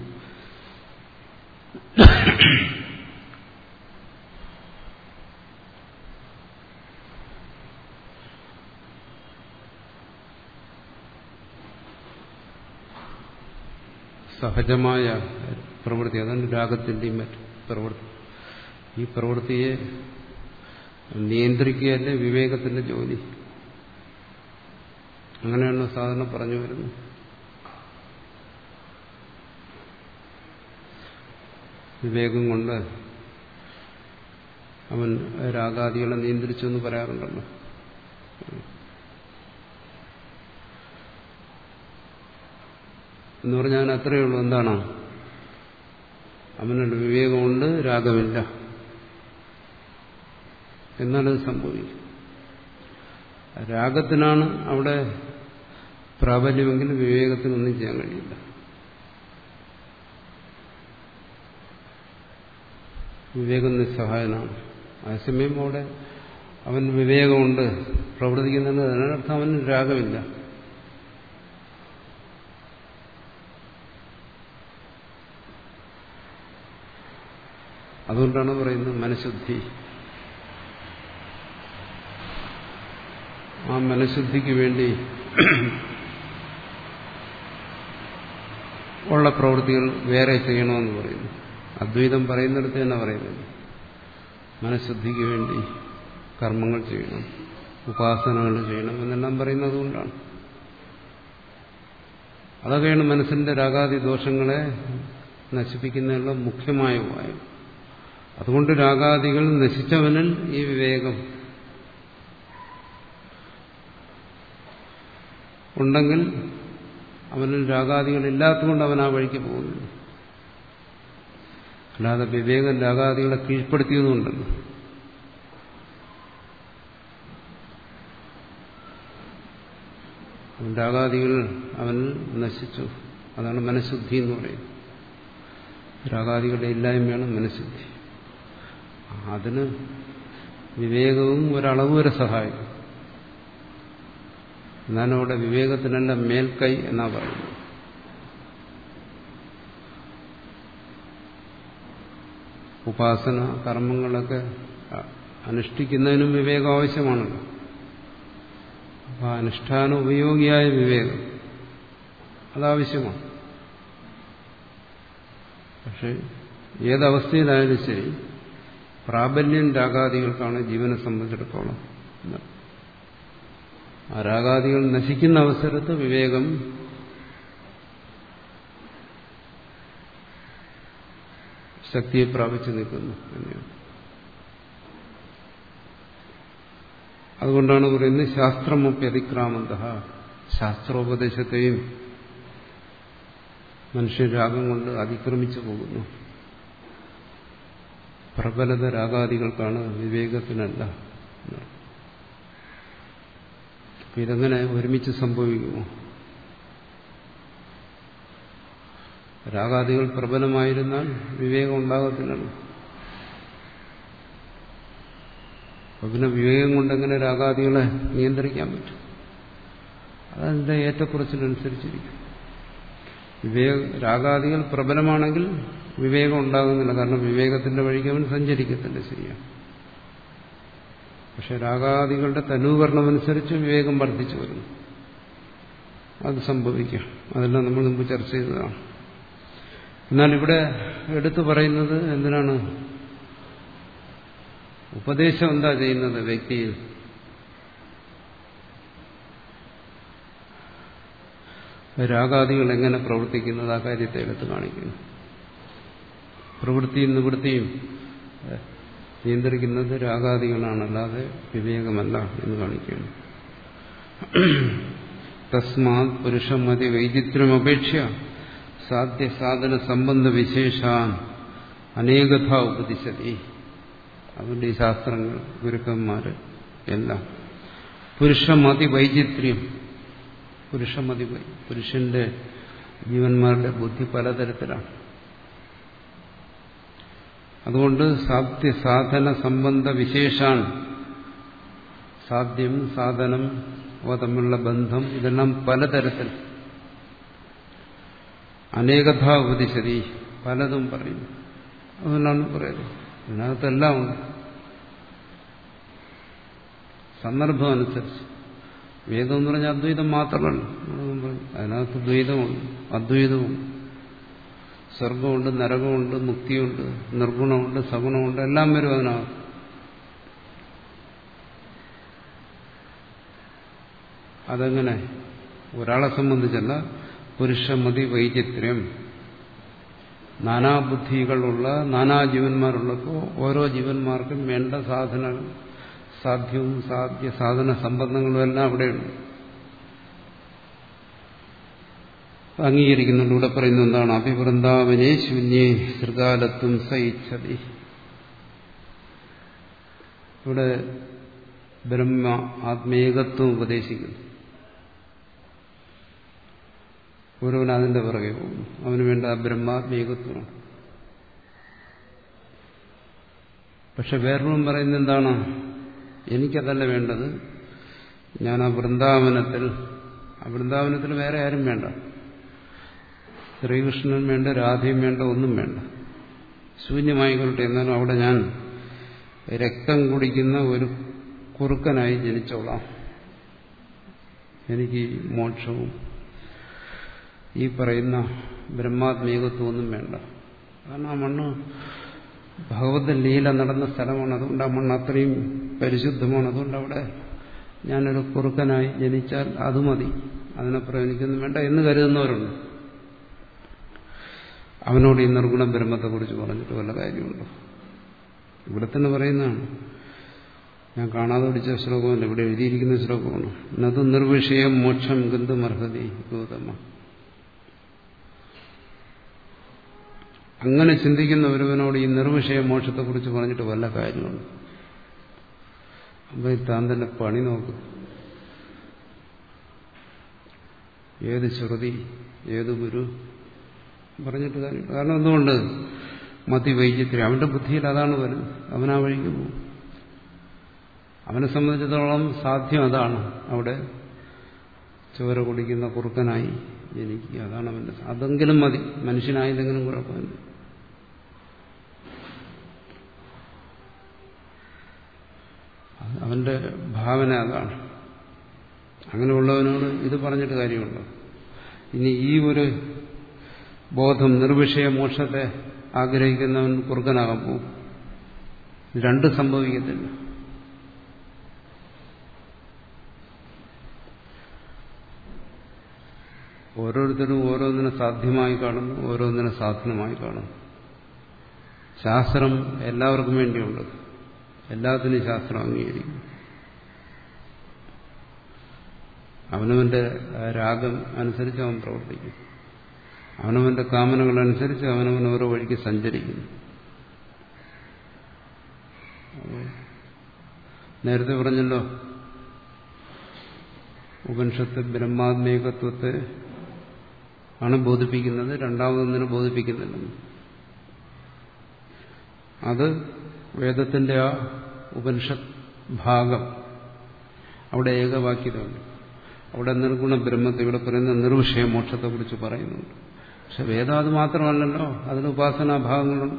സഹജമായ പ്രവൃത്തി, അതാണ് രാഗത്തിന്റെയും മറ്റും പ്രവൃത്തി. ഈ പ്രവൃത്തിയെ നിയന്ത്രിക്കുകയല്ലേ വിവേകത്തിന്റെ ജോലി. അങ്ങനെയാണ് സാധാരണ പറഞ്ഞു വരുന്നത്. വിവേകം കൊണ്ട് അവൻ രാഗാദികളെ നിയന്ത്രിച്ചു എന്ന് പറയാറുണ്ടല്ലോ. എന്ന് പറഞ്ഞാൽ അത്രയേ ഉള്ളൂ. എന്താണ്? അവനുണ്ട് വിവേകമുണ്ട്, രാഗമില്ല എന്നാലത് സംഭവിക്കും. രാഗത്തിനാണ് അവിടെ പ്രാബല്യമെങ്കിൽ വിവേകത്തിനൊന്നും ചെയ്യാൻ കഴിയില്ല. വിവേകം നിസ്സഹായനാണ്. അതേസമയം അവിടെ അവൻ വിവേകമുണ്ട്, പ്രവർത്തിക്കുന്നുണ്ട്, അതിനർത്ഥം അവന് രാഗമില്ല. അതുകൊണ്ടാണ് പറയുന്നത് മനഃശുദ്ധി. ആ മനഃശുദ്ധിക്ക് വേണ്ടി ഉള്ള പ്രവൃത്തികൾ വേറെ ചെയ്യണമെന്ന് പറയുന്നു. അദ്വൈതം പറയുന്നിടത്ത് തന്നെ പറയുന്നത് മനഃശുദ്ധിക്ക് വേണ്ടി കർമ്മങ്ങൾ ചെയ്യണം, ഉപാസനകൾ ചെയ്യണം എന്നെല്ലാം പറയുന്നത് അതുകൊണ്ടാണ്. അതൊക്കെയാണ് മനസ്സിന്റെ രാഗാദി ദോഷങ്ങളെ നശിപ്പിക്കുന്നതിനുള്ള മുഖ്യമായ ഉപായം. അതുകൊണ്ട് രാഗാദികൾ നശിച്ചവനിൽ ഈ വിവേകം ഉണ്ടെങ്കിൽ അവനിൽ രാഗാദികൾ ഇല്ലാത്തതുകൊണ്ട് അവൻ ആ വഴിക്ക് പോകുന്നില്ല. അല്ലാതെ വിവേകം രാഗാദികളെ കീഴ്പ്പെടുത്തിയതുകൊണ്ടല്ലോ. രാഗാദികൾ അവൻ നശിച്ചു. അതാണ് മനഃശുദ്ധി എന്ന് പറയുന്നത്. രാഗാദികളുടെ ഇല്ലായ്മയാണ് മനഃശുദ്ധി. അതിന് വിവേകവും ഒരളവ് വരെ സഹായിക്കും. എന്നാലും അവിടെ വിവേകത്തിനല്ല മേൽക്കൈ എന്നാ പറയുന്നത്. ഉപാസന കർമ്മങ്ങളൊക്കെ അനുഷ്ഠിക്കുന്നതിനും വിവേകം ആവശ്യമാണല്ലോ. അപ്പൊ അനുഷ്ഠാന ഉപയോഗിയായ വിവേകം അതാവശ്യമാണ്. പക്ഷെ ഏതവസ്ഥയിലായാലും ശരി പ്രാബല്യം രാഗാദികൾക്കാണ് ജീവനെ സംബന്ധിച്ചിടത്തോളം. ആ രാഗാദികൾ നശിക്കുന്ന അവസരത്ത് വിവേകം ശക്തിയെ പ്രാപിച്ചു നിൽക്കുന്നു തന്നെയാണ്. അതുകൊണ്ടാണ് പറയുന്നത് ശാസ്ത്രമൊക്കെ അതിക്രാമന്ത, ശാസ്ത്രോപദേശത്തെയും മനുഷ്യൻ രാഗം കൊണ്ട് അതിക്രമിച്ചു പോകുന്നു. പ്രബലത രാഗാദികൾക്കാണ്, വിവേകത്തിനല്ല. ഇതെങ്ങനെ ഒരുമിച്ച് സംഭവിക്കുമോ? രാഗാദികൾ പ്രബലമായിരുന്നാൽ വിവേകം ഉണ്ടാകത്തില്ലല്ലോ. അപ്പൊ പിന്നെ വിവേകം കൊണ്ടെങ്ങനെ രാഗാദികളെ നിയന്ത്രിക്കാൻ പറ്റും? അതതിന്റെ ഏറ്റക്കുറച്ചിലനുസരിച്ചിരിക്കും. വിവേക രാഗാദികൾ പ്രബലമാണെങ്കിൽ വിവേകം ഉണ്ടാകുന്നില്ല. കാരണം വിവേകത്തിന്റെ വഴിക്ക് അവൻ സഞ്ചരിക്കത്തില്ല. ശരിയാണ്. പക്ഷെ രാഗാദികളുടെ തനൂകരണമനുസരിച്ച് വിവേകം വർദ്ധിച്ചു വരുന്നു. അത് സംഭവിക്കാം. അതെല്ലാം നമ്മൾ മുമ്പ് ചർച്ച ചെയ്തതാണ്. എന്നാൽ ഇവിടെ എടുത്തു പറയുന്നത് എന്തിനാണ്? ഉപദേശം എന്താ ചെയ്യുന്നത് വ്യക്തിയിൽ? രാഗാദികൾ എങ്ങനെ പ്രവർത്തിക്കുന്നത് ആ കാര്യത്തെ എടുത്ത് കാണിക്കുന്നു. പ്രവൃത്തിയും നിവൃത്തിയും നിയന്ത്രിക്കുന്നത് രാഗാദികളാണ്, അല്ലാതെ വിവേകമല്ല എന്ന് കാണിക്കുന്നു. തസ്മാത് പുരുഷമതി വൈചിത്ര്യമപേക്ഷ സാധ്യ സാധന സംബന്ധ വിശേഷാൻ അനേകഥ ഉപദിശതി. അതുകൊണ്ട് ഈ ശാസ്ത്രങ്ങൾ, ഗുരുക്കന്മാര് എല്ലാം പുരുഷമതി വൈചിത്ര്യം, പുരുഷമതി, പുരുഷന്റെ ജീവന്മാരുടെ ബുദ്ധി പലതരത്തിലാണ്. അതുകൊണ്ട് സാധ്യ സാധന സംബന്ധ വിശേഷാൻ, സാധ്യം സാധനം അവ തമ്മിലുള്ള ബന്ധം ഇതെല്ലാം പലതരത്തിൽ. അനേകഥാ ഉപദിശതി, പലതും പറയും. അതുകൊണ്ടാണ് പറയുന്നത്. ഇതിനകത്തെല്ലാം ഉണ്ട്, സന്ദർഭം അനുസരിച്ച്. വേദം എന്ന് പറഞ്ഞാൽ അദ്വൈതം മാത്രമല്ല, അതിനകത്ത് ദ്വൈതമുണ്ട്, അദ്വൈതമുണ്ട്, സ്വർഗമുണ്ട്, നരകമുണ്ട്, മുക്തിയുണ്ട്, നിർഗുണമുണ്ട്, സഗുണമുണ്ട്, എല്ലാം വരും അതിനകത്ത്. അതെങ്ങനെ? ഒരാളെ സംബന്ധിച്ചല്ല, പുരുഷമതി വൈചിത്ര്യം, നാനാബുദ്ധികളുള്ള നാനാ ജീവന്മാരുള്ളപ്പോൾ ഓരോ ജീവന്മാർക്കും വേണ്ട സാധന സാധ്യവും സാധ്യ സാധന സമ്പന്നങ്ങളും എല്ലാം അവിടെയുണ്ട്, അംഗീകരിക്കുന്നുണ്ട്. ഇവിടെ പറയുന്നത് എന്താണ്? അഭിവൃന്ദാവനേ ശൂന്യേ ശൃഗാലത്വം സയിച്ചതി. ഇവിടെ ബ്രഹ്മ ആത്മേകത്വം ഉപദേശിക്കുന്നു. ഒരുവൻ അതിന്റെ പുറകെ പോകുന്നു, അവന് വേണ്ട ബ്രഹ്മാത്മേകത്വമാണ്. പക്ഷെ വേറൊന്നും പറയുന്നത് എന്താണ്? എനിക്കതല്ല വേണ്ടത്, ഞാൻ ആ വൃന്ദാവനത്തിൽ, ആ വൃന്ദാവനത്തിൽ വേറെ ആരും വേണ്ട, ശ്രീകൃഷ്ണൻ വേണ്ട, രാധയും വേണ്ട, ഒന്നും വേണ്ട, ശൂന്യമായിക്കൊള്ളട്ടെ. എന്നാലും അവിടെ ഞാൻ രക്തം കുടിക്കുന്ന ഒരു കുറുക്കനായി ജനിച്ചോളാം, എനിക്ക് മോക്ഷവും ഈ പറയുന്ന ബ്രഹ്മാത്മേകത്വമൊന്നും വേണ്ട. കാരണം ആ മണ്ണ് ഭഗവത് ലീല നടന്ന സ്ഥലമാണ്, അതുകൊണ്ട് ആ മണ്ണ് അത്രയും പരിശുദ്ധമാണ്. അതുകൊണ്ട് അവിടെ ഞാനൊരു കുറുക്കനായി ജനിച്ചാൽ അത് മതി, അതിനപ്പുറം എനിക്കൊന്നും വേണ്ട എന്ന് കരുതുന്നവരുണ്ട്. അവനോട് ഈ നിർഗുണ ബ്രഹ്മത്തെക്കുറിച്ച് പറഞ്ഞിട്ട് വല്ല കാര്യമുണ്ടോ? ഇവിടെ തന്നെ പറയുന്നതാണ്, ഞാൻ കാണാതെ പഠിച്ച ശ്ലോകമല്ല, ഇവിടെ എഴുതിയിരിക്കുന്ന ശ്ലോകമാണ്. നത് നിർവിഷയം മോക്ഷം ഗന്ധമർഹതി ഗൗതമ. അങ്ങനെ ചിന്തിക്കുന്ന ഒരുവനോട് ഈ നിർവിഷയ മോക്ഷത്തെക്കുറിച്ച് പറഞ്ഞിട്ട് വല്ല കാര്യമുണ്ട്? അപ്പൊ താൻ തന്നെ പണി നോക്കും. ഏത് ശ്രുതി, ഏത് ഗുരു പറഞ്ഞിട്ട് കാര്യം? കാരണം എന്തുകൊണ്ട്? മതി വൈചിത്ര്യം, അവന്റെ ബുദ്ധിയിൽ അതാണ് വരുന്നത്, അവനാ വഴിക്ക് പോകും. അവനെ സംബന്ധിച്ചിടത്തോളം സാധ്യം അതാണ്, അവിടെ ചോര കുടിക്കുന്ന കുറുക്കനായി ജനിക്കുക, അതാണ് അവന്റെ. അതെങ്കിലും മതി, മനുഷ്യനായില്ലെങ്കിലും കുഴപ്പമില്ല. അവന്റെ ഭാവന അതാണ്. അങ്ങനെയുള്ളവനോട് ഇത് പറഞ്ഞിട്ട് കാര്യമുണ്ടോ? ഇനി ഈ ഒരു ബോധം, നിർവിഷയ മോക്ഷത്തെ ആഗ്രഹിക്കുന്നവൻ കുറുക്കനാകാൻ പോകും. രണ്ടും സംഭവിക്കത്തില്ല. ഓരോരുത്തരും ഓരോന്നിനെ സാധ്യമായി കാണുന്നു, ഓരോന്നിനെ സാധനമായി കാണുന്നു. ശാസ്ത്രം എല്ലാവർക്കും വേണ്ടിയുണ്ട്, എല്ലാത്തിനും ശാസ്ത്രം അംഗീകരിക്കും. അവനവന്റെ രാഗം അനുസരിച്ച് അവൻ പ്രവർത്തിക്കും, അവനവന്റെ കാമനകളനുസരിച്ച് അവനവൻ ഓരോ വഴിക്ക് സഞ്ചരിക്കുന്നു. നേരത്തെ പറഞ്ഞല്ലോ, ഉപനിഷത്ത് ബ്രഹ്മാത്മേകത്വത്തെ ആണ് ബോധിപ്പിക്കുന്നത്, രണ്ടാമതൊന്നിനെ ബോധിപ്പിക്കുന്നില്ലെന്ന്. അത് വേദത്തിന്റെ ആ ഉപനിഷത്ത് ഭാഗം, അവിടെ ഏകവാക്യതയുണ്ട്. അവിടെ നിർഗുണ ബ്രഹ്മത്തെ, ഇവിടെ പറയുന്ന നിർവിഷയ മോക്ഷത്തെക്കുറിച്ച് പറയുന്നുണ്ട്. പക്ഷെ വേദം അത് മാത്രമല്ലല്ലോ, അതിന് ഉപാസനാ ഭാഗങ്ങളുണ്ട്.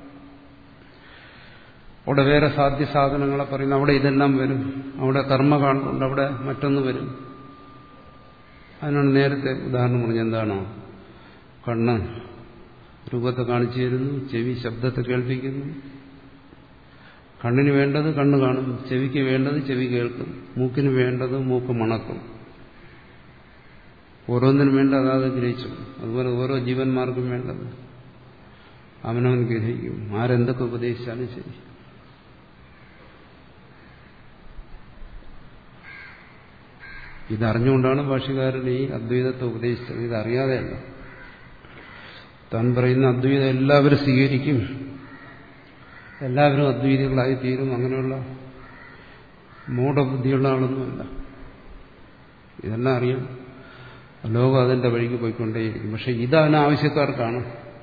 അവിടെ വേറെ സാധ്യ സാധനങ്ങളെ പറയുന്നു, അവിടെ ഇതെല്ലാം വരും. അവിടെ കർമ്മകാണ്ഡമുണ്ട്, അവിടെ മറ്റൊന്ന് വരും. അതിനാണ് നേരത്തെ ഉദാഹരണം പറഞ്ഞത്. എന്താണോ? കണ്ണ് രൂപത്തെ കാണിച്ചു തരുന്നു, ചെവി ശബ്ദത്തെ കേൾപ്പിക്കുന്നു. കണ്ണിന് വേണ്ടത് കണ്ണ് കാണും, ചെവിക്ക് വേണ്ടത് ചെവി കേൾക്കും, മൂക്കിന് വേണ്ടത് മൂക്ക് മണക്കും. ഓരോന്നിനും വേണ്ട അതാത് ഗ്രഹിച്ചു. അതുപോലെ ഓരോ ജീവന്മാർക്കും വേണ്ടത് അവനവൻ ഗ്രഹിക്കും, ആരെന്തൊക്കെ ഉപദേശിച്ചാലും ശരി. ഇതറിഞ്ഞുകൊണ്ടാണ് ഭാഷ്യകാരൻ ഈ അദ്വൈതത്തെ ഉപദേശിച്ചത്. ഇതറിയാതെയല്ല. താൻ പറയുന്ന അദ്വൈതം എല്ലാവരും സ്വീകരിക്കും, എല്ലാവരും അദ്വൈതികളായി തീരും, അങ്ങനെയുള്ള മൂഢബുദ്ധിയുള്ള ആളൊന്നുമല്ല. ഇതെല്ലാം അറിയാം, ലോകം അതിന്റെ വഴിക്ക് പോയിക്കൊണ്ടേയിരിക്കും. പക്ഷെ ഇതതിന് ആവശ്യക്കാർക്കാണ്.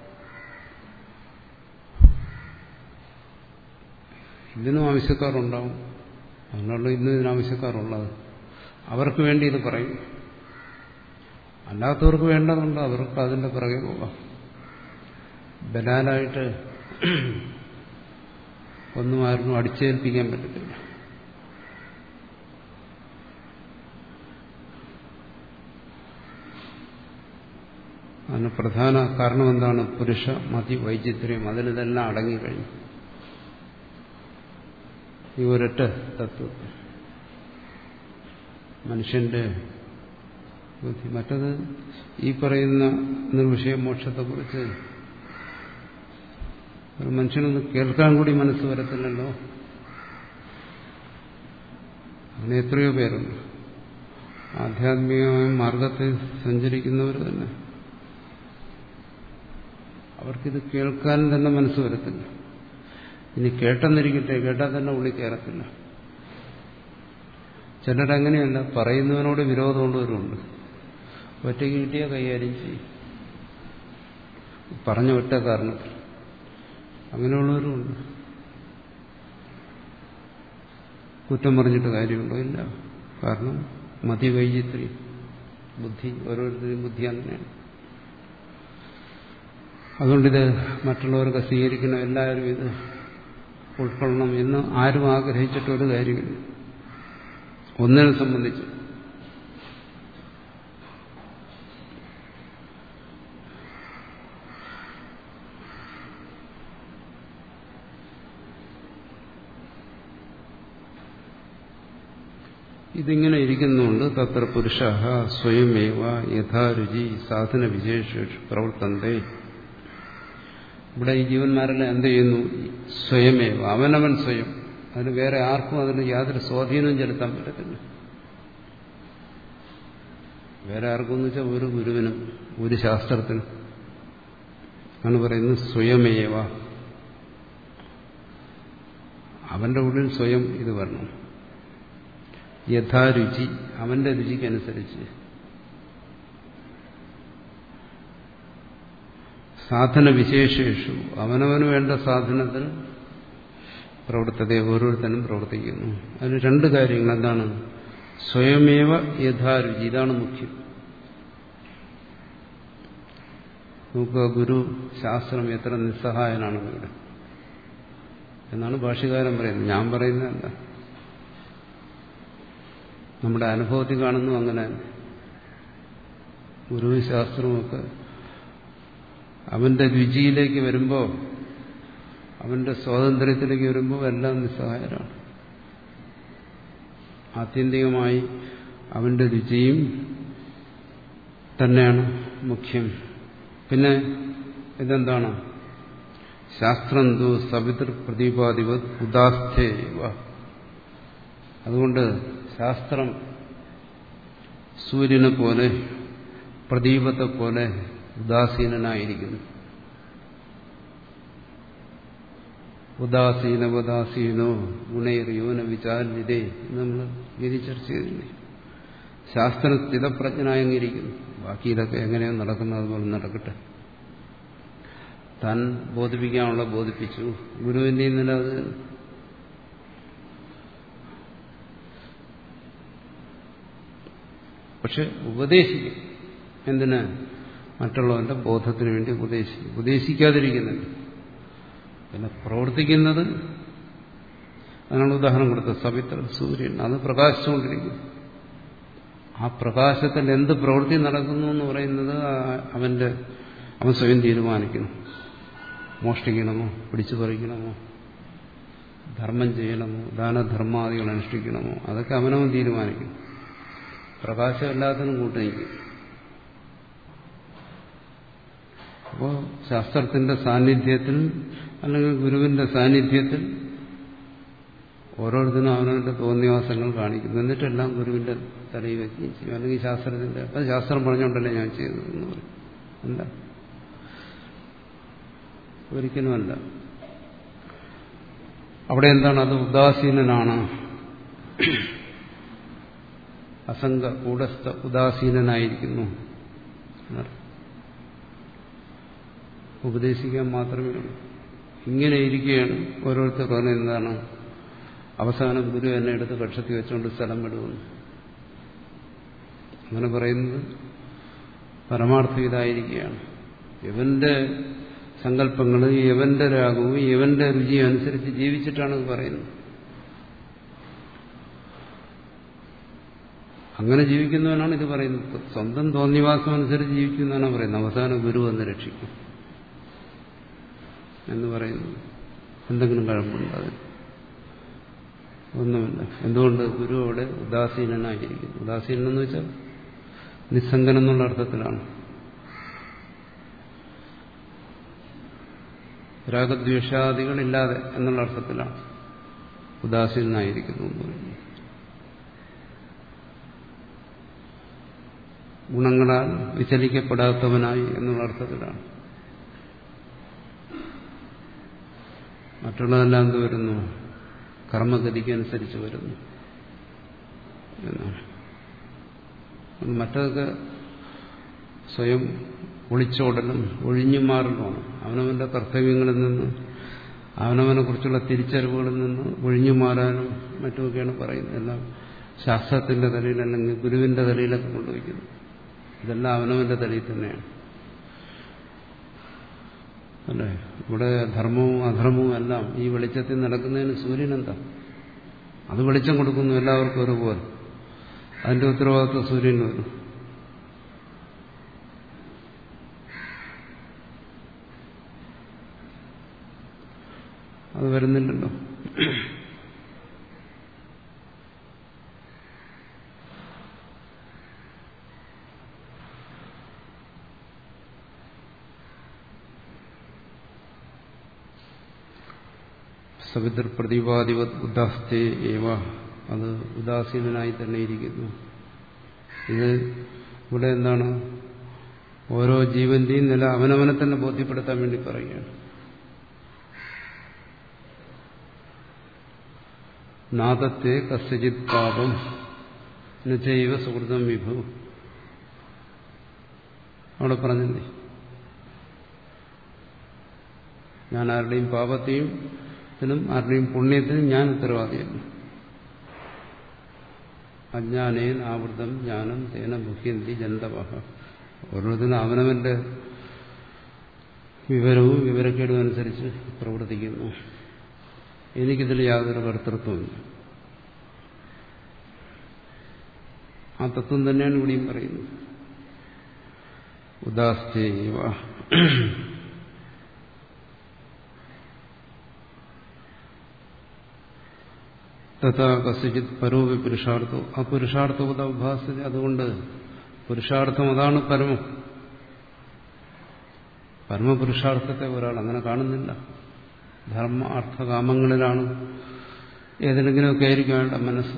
ഇതിനും ആവശ്യക്കാരുണ്ടാവും, അതിനുള്ള ഇന്ന് ഇതിനാവശ്യക്കാരുള്ളത്. അവർക്ക് വേണ്ടി ഇത് പറയും. അല്ലാത്തവർക്ക് വേണ്ടതുണ്ട്, അവർക്ക് അതിന്റെ പിറകെ പോകാം. ബലാലായിട്ട് ഒന്നും ആർക്കും അടിച്ചേൽപ്പിക്കാൻ പറ്റത്തില്ല. അതിന് പ്രധാന കാരണം എന്താണ്? പുരുഷ മതി വൈചിത്ര്യം. അതിലിതെല്ലാം അടങ്ങിക്കഴിഞ്ഞു ഈ ഒരൊറ്റ തത്വത്തിൽ. മനുഷ്യന്റെ ബുദ്ധി. മറ്റത് ഈ പറയുന്ന നിർവിഷയ മോക്ഷത്തെക്കുറിച്ച് ഒരു മനുഷ്യനൊന്ന് കേൾക്കാൻ കൂടി മനസ്സ് വരത്തില്ലല്ലോ. അങ്ങനെ എത്രയോ പേരുണ്ട് ആധ്യാത്മികമായ മാർഗത്തിൽ സഞ്ചരിക്കുന്നവർ തന്നെ. അവർക്കിത് കേൾക്കാൻ തന്നെ മനസ്സ് വരത്തില്ല. ഇനി കേട്ടെന്നിരിക്കട്ടെ, കേട്ടാൽ തന്നെ ഉള്ളിൽ കയറത്തില്ല. ചിലരങ്ങനെയല്ല, പറയുന്നവനോട് വിരോധമുള്ളവരുണ്ട്. ഒറ്റയ്ക്ക് കിട്ടിയാൽ കൈകാര്യം ചെയ്യും, പറഞ്ഞ ഒറ്റ കാരണത്തിൽ. അങ്ങനെയുള്ളവരുമുണ്ട്. കുറ്റം പറഞ്ഞിട്ട് കാര്യമുണ്ടോ? ഇല്ല. കാരണം മതിവൈചിത്ര്യം, ബുദ്ധി, ഓരോരുത്തരും ബുദ്ധി അങ്ങനെയാണ്. അതുകൊണ്ടിത് മറ്റുള്ളവർക്ക് സ്വീകരിക്കണം, എല്ലാവരും ഇത് ഉൾക്കൊള്ളണം എന്ന് ആരും ആഗ്രഹിച്ചിട്ടൊരു കാര്യമില്ല ഒന്നിനെ സംബന്ധിച്ച്. ഇതിങ്ങനെ ഇരിക്കുന്നുണ്ട്. തത്ര പുരുഷ സ്വയമേവ യഥാരുചി സാധന വിശേഷേഷു പ്രവർത്തന്തേ. ഇവിടെ ഈ ജീവന്മാരെല്ലാം എന്ത് ചെയ്യുന്നു? സ്വയമേവ, അവനവൻ സ്വയം. അതിന് വേറെ ആർക്കും അതിന് യാതൊരു സ്വാധീനവും ചെലുത്താൻ പറ്റത്തില്ല. വേറെ ആർക്കും എന്ന് വെച്ചാൽ ഒരു ഗുരുവിനും ഒരു ശാസ്ത്രത്തിനും ആണ് പറയുന്നത് സ്വയമേവ. അവന്റെ ഉള്ളിൽ സ്വയം ഇത് വരണം. യഥാരുചി, അവന്റെ രുചിക്കനുസരിച്ച്. സാധന വിശേഷേഷു, അവനവന് വേണ്ട സാധനത്തിൽ പ്രവർത്തതയെ ഓരോരുത്തരും പ്രവർത്തിക്കുന്നു. അതിന് രണ്ട് കാര്യങ്ങൾ. എന്താണ്? സ്വയമേവ യഥാരുചി, ഇതാണ് മുഖ്യം. നോക്കുക, ഗുരു ശാസ്ത്രം എത്ര നിസ്സഹായനാണ് ഇവിടെ എന്നാണ് ഭാഷ്യകാരൻ പറയുന്നത്. ഞാൻ പറയുന്നതല്ല, നമ്മുടെ അനുഭവത്തിൽ കാണുന്നു. അങ്ങനെ ഗുരുവും ശാസ്ത്രവുമൊക്കെ അവന്റെ രുചിയിലേക്ക് വരുമ്പോൾ, അവന്റെ സ്വാതന്ത്ര്യത്തിലേക്ക് വരുമ്പോൾ എല്ലാം നിസ്സഹായരാണ്. ആത്യന്തികമായി അവന്റെ രുചിയും തന്നെയാണ് മുഖ്യം. പിന്നെ ഇതെന്താണ്? ശാസ്ത്രം തു സവിതൃ പ്രതിപാദിവത് ഉദാസ്ഥേവ. അതുകൊണ്ട് ശാസ്ത്രം സൂര്യനെ പോലെ, പ്രദീപത്തെ പോലെ ഉദാസീനനായിരിക്കുന്നു. ഉദാസീന ഉദാസീനോ ഗുണൈർയോന വിചാരിതേ നമ്മൾ ഗതി ചർച്ച ചെയ്തില്ലേ. ശാസ്ത്രം സ്ഥിതപ്രജ്ഞനായിരിക്കുന്നു. ബാക്കി ഇതൊക്കെ എങ്ങനെയാണ് നടക്കുന്നത് അതുപോലെ നടക്കട്ടെ. താൻ ബോധിപ്പിക്കാനുള്ള ബോധിപ്പിച്ചു. ഗുരുവിന്റെ നില അത്. പക്ഷെ ഉപദേശിക്കും. എന്തിന്? മറ്റുള്ളവന്റെ ബോധത്തിന് വേണ്ടി ഉപദേശിക്കും. ഉപദേശിക്കാതിരിക്കുന്നുണ്ട്. പിന്നെ പ്രവർത്തിക്കുന്നത്, അതിനാണ് ഉദാഹരണം കൊടുത്തത്. സവിത്ര സൂര്യൻ, അത് പ്രകാശിച്ചുകൊണ്ടിരിക്കും. ആ പ്രകാശത്തിൽ എന്ത് പ്രവൃത്തി നടക്കുന്നു എന്ന് പറയുന്നത് അവന്റെ അവൻ സ്വയം തീരുമാനിക്കണം. മോഷ്ടിക്കണമോ, പിടിച്ചു പറിക്കണമോ, ധർമ്മം ചെയ്യണമോ, ദാനധർമാദികൾ അനുഷ്ഠിക്കണമോ, അതൊക്കെ അവനവൻ തീരുമാനിക്കും. പ്രകാശം എല്ലാത്തിനും കൂട്ടുനിൽക്കും. അപ്പോൾ ശാസ്ത്രത്തിന്റെ സാന്നിധ്യത്തിൽ അല്ലെങ്കിൽ ഗുരുവിന്റെ സാന്നിധ്യത്തിൽ ഓരോരുത്തരും അവനവന്റെ തോന്നിവാസങ്ങൾ കാണിക്കുന്നു. എന്നിട്ടെല്ലാം ഗുരുവിന്റെ തലയിൽ വയ്ക്കുകയും ചെയ്യും. അല്ലെങ്കിൽ ശാസ്ത്രത്തിന്റെ അത് ശാസ്ത്രം പറഞ്ഞുകൊണ്ടല്ലേ ഞാൻ ചെയ്തതെന്ന് പറയും. അല്ല, ഒരിക്കലുമല്ല. അവിടെ എന്താണ്? അത് ഉദാസീനനാണ്. അസംഗ കൂടസ്ഥ ഉദാസീനനായിരിക്കുന്നു. ഉപദേശിക്കാൻ മാത്രമേ ഉള്ളൂ. ഇങ്ങനെ ഇരിക്കുകയാണ് ഓരോരുത്തർ പറഞ്ഞത്. എന്താണ്? അവസാനം ഗുരു എന്നെ എടുത്ത് കക്ഷത്തിൽ വെച്ചുകൊണ്ട് സ്ഥലം വിടുന്നു. അങ്ങനെ പറയുന്നത് പരമാർത്ഥം ഇതായിരിക്കുകയാണ്. ഇവന്റെ സങ്കല്പങ്ങൾ, ഇവന്റെ രാഗവും ഇവന്റെ രുചിയും അനുസരിച്ച് ജീവിച്ചിട്ടാണ് ഇത് പറയുന്നത്. അങ്ങനെ ജീവിക്കുന്നവനാണ് ഇത് പറയുന്നത്. സ്വന്തം തോന്നിവാസം അനുസരിച്ച് ജീവിക്കുന്നവനാണ് പറയുന്നത്. അവസാനം ഗുരു എന്ന് രക്ഷിക്കും എന്ന് പറയുന്നു. എന്തെങ്കിലും കഴമ്പുണ്ട് അതിന്? ഒന്നുമില്ല. എന്തുകൊണ്ട്? ഗുരു അവിടെ ഉദാസീനനായിരിക്കുന്നു. ഉദാസീനൻ എന്ന് വെച്ചാൽ നിസ്സംഗൻ എന്നുള്ള അർത്ഥത്തിലാണ്. രാഗദ്വേഷാദികളില്ലാതെ എന്നുള്ള അർത്ഥത്തിലാണ് ഉദാസീനനായിരിക്കുന്നു എന്ന് പറയുന്നത്. ഗുണങ്ങളാൽ വിചലിക്കപ്പെടാത്തവനായി എന്നുള്ള അർത്ഥത്തിലാണ്. മറ്റുള്ളതെല്ലാം എന്ത് വരുന്നു? കർമ്മഗതിക്കനുസരിച്ച് വരുന്നു എന്നാണ്. മറ്റതൊക്കെ സ്വയം ഒളിച്ചോടലും ഒഴിഞ്ഞു മാറലുമാണ്. അവനവന്റെ കർത്തവ്യങ്ങളിൽ നിന്ന്, അവനവനെ കുറിച്ചുള്ള തിരിച്ചറിവുകളിൽ നിന്ന് ഒഴിഞ്ഞു മാറാനും മറ്റുമൊക്കെയാണ് പറയുന്നത്. എല്ലാം ശാസ്ത്രത്തിന്റെ തലയിൽ അല്ലെങ്കിൽ ഗുരുവിന്റെ തലയിലൊക്കെ കൊണ്ടുവയ്ക്കുന്നു. ഇതെല്ലാം അവനവന്റെ തലയിൽ തന്നെയാണ് അല്ലേ? ഇവിടെ ധർമ്മവും അധർമ്മവും എല്ലാം ഈ വെളിച്ചത്തിൽ നടക്കുന്നതിന് സൂര്യനെന്താ? അത് വെളിച്ചം കൊടുക്കുന്നു എല്ലാവർക്കും ഒരുപോലെ. അതിന്റെ ഉത്തരവാദിത്വം സൂര്യന് വരും. അത് വരുന്നില്ലല്ലോ. സവിതർ പ്രതിപാദിവത് ഉദാസ്തേ ഏവ, അത് ഉദാസീനനായി തന്നെ ഇരിക്കുന്നു. ഇത് ഇവിടെ എന്താണ്? ഓരോ ജീവന്റെയും നില അവനവനെ തന്നെ ബോധ്യപ്പെടുത്താൻ വേണ്ടി പറയുകയാണ്. നാദത്തെ കസ്യജിത് പാപം നൈവ സുഹൃതം വിഭു. അവിടെ പറഞ്ഞില്ലേ, ഞാൻ ആരുടെയും പാപത്തെയും ആരുടെയും പുണ്യത്തിനും ഞാൻ ഉത്തരവാദിയല്ല. അജ്ഞാനേൻ ആവൃതം ജ്ഞാനം തേന മുഖ്യന്തി ജന്തവഹ. ഓരോരുത്തരും അവനവന്റെ വിവരവും വിവരക്കേടും അനുസരിച്ച് പ്രവർത്തിക്കുന്നു. എനിക്കിതിൽ യാതൊരു കർത്തൃത്വമില്ല. ആ തത്വം തന്നെയാണ് ഇവിടെയും പറയുന്നത്. ഉദാസ്തേവ തഥാ കസ്യജിത് പരോവി പുരുഷാർത്ഥോ അപുരുഷാർത്ഥവത ഉപാസന. അതുകൊണ്ട് പുരുഷാർത്ഥം അതാണ് പരമം. പരമപുരുഷാർത്ഥത്തെ ഒരാൾ അങ്ങനെ കാണുന്നില്ല. ധർമ്മ അർത്ഥകാമങ്ങളിലാണ് ഏതെങ്കിലുമൊക്കെ ആയിരിക്കും അയാളുടെ മനസ്സ്.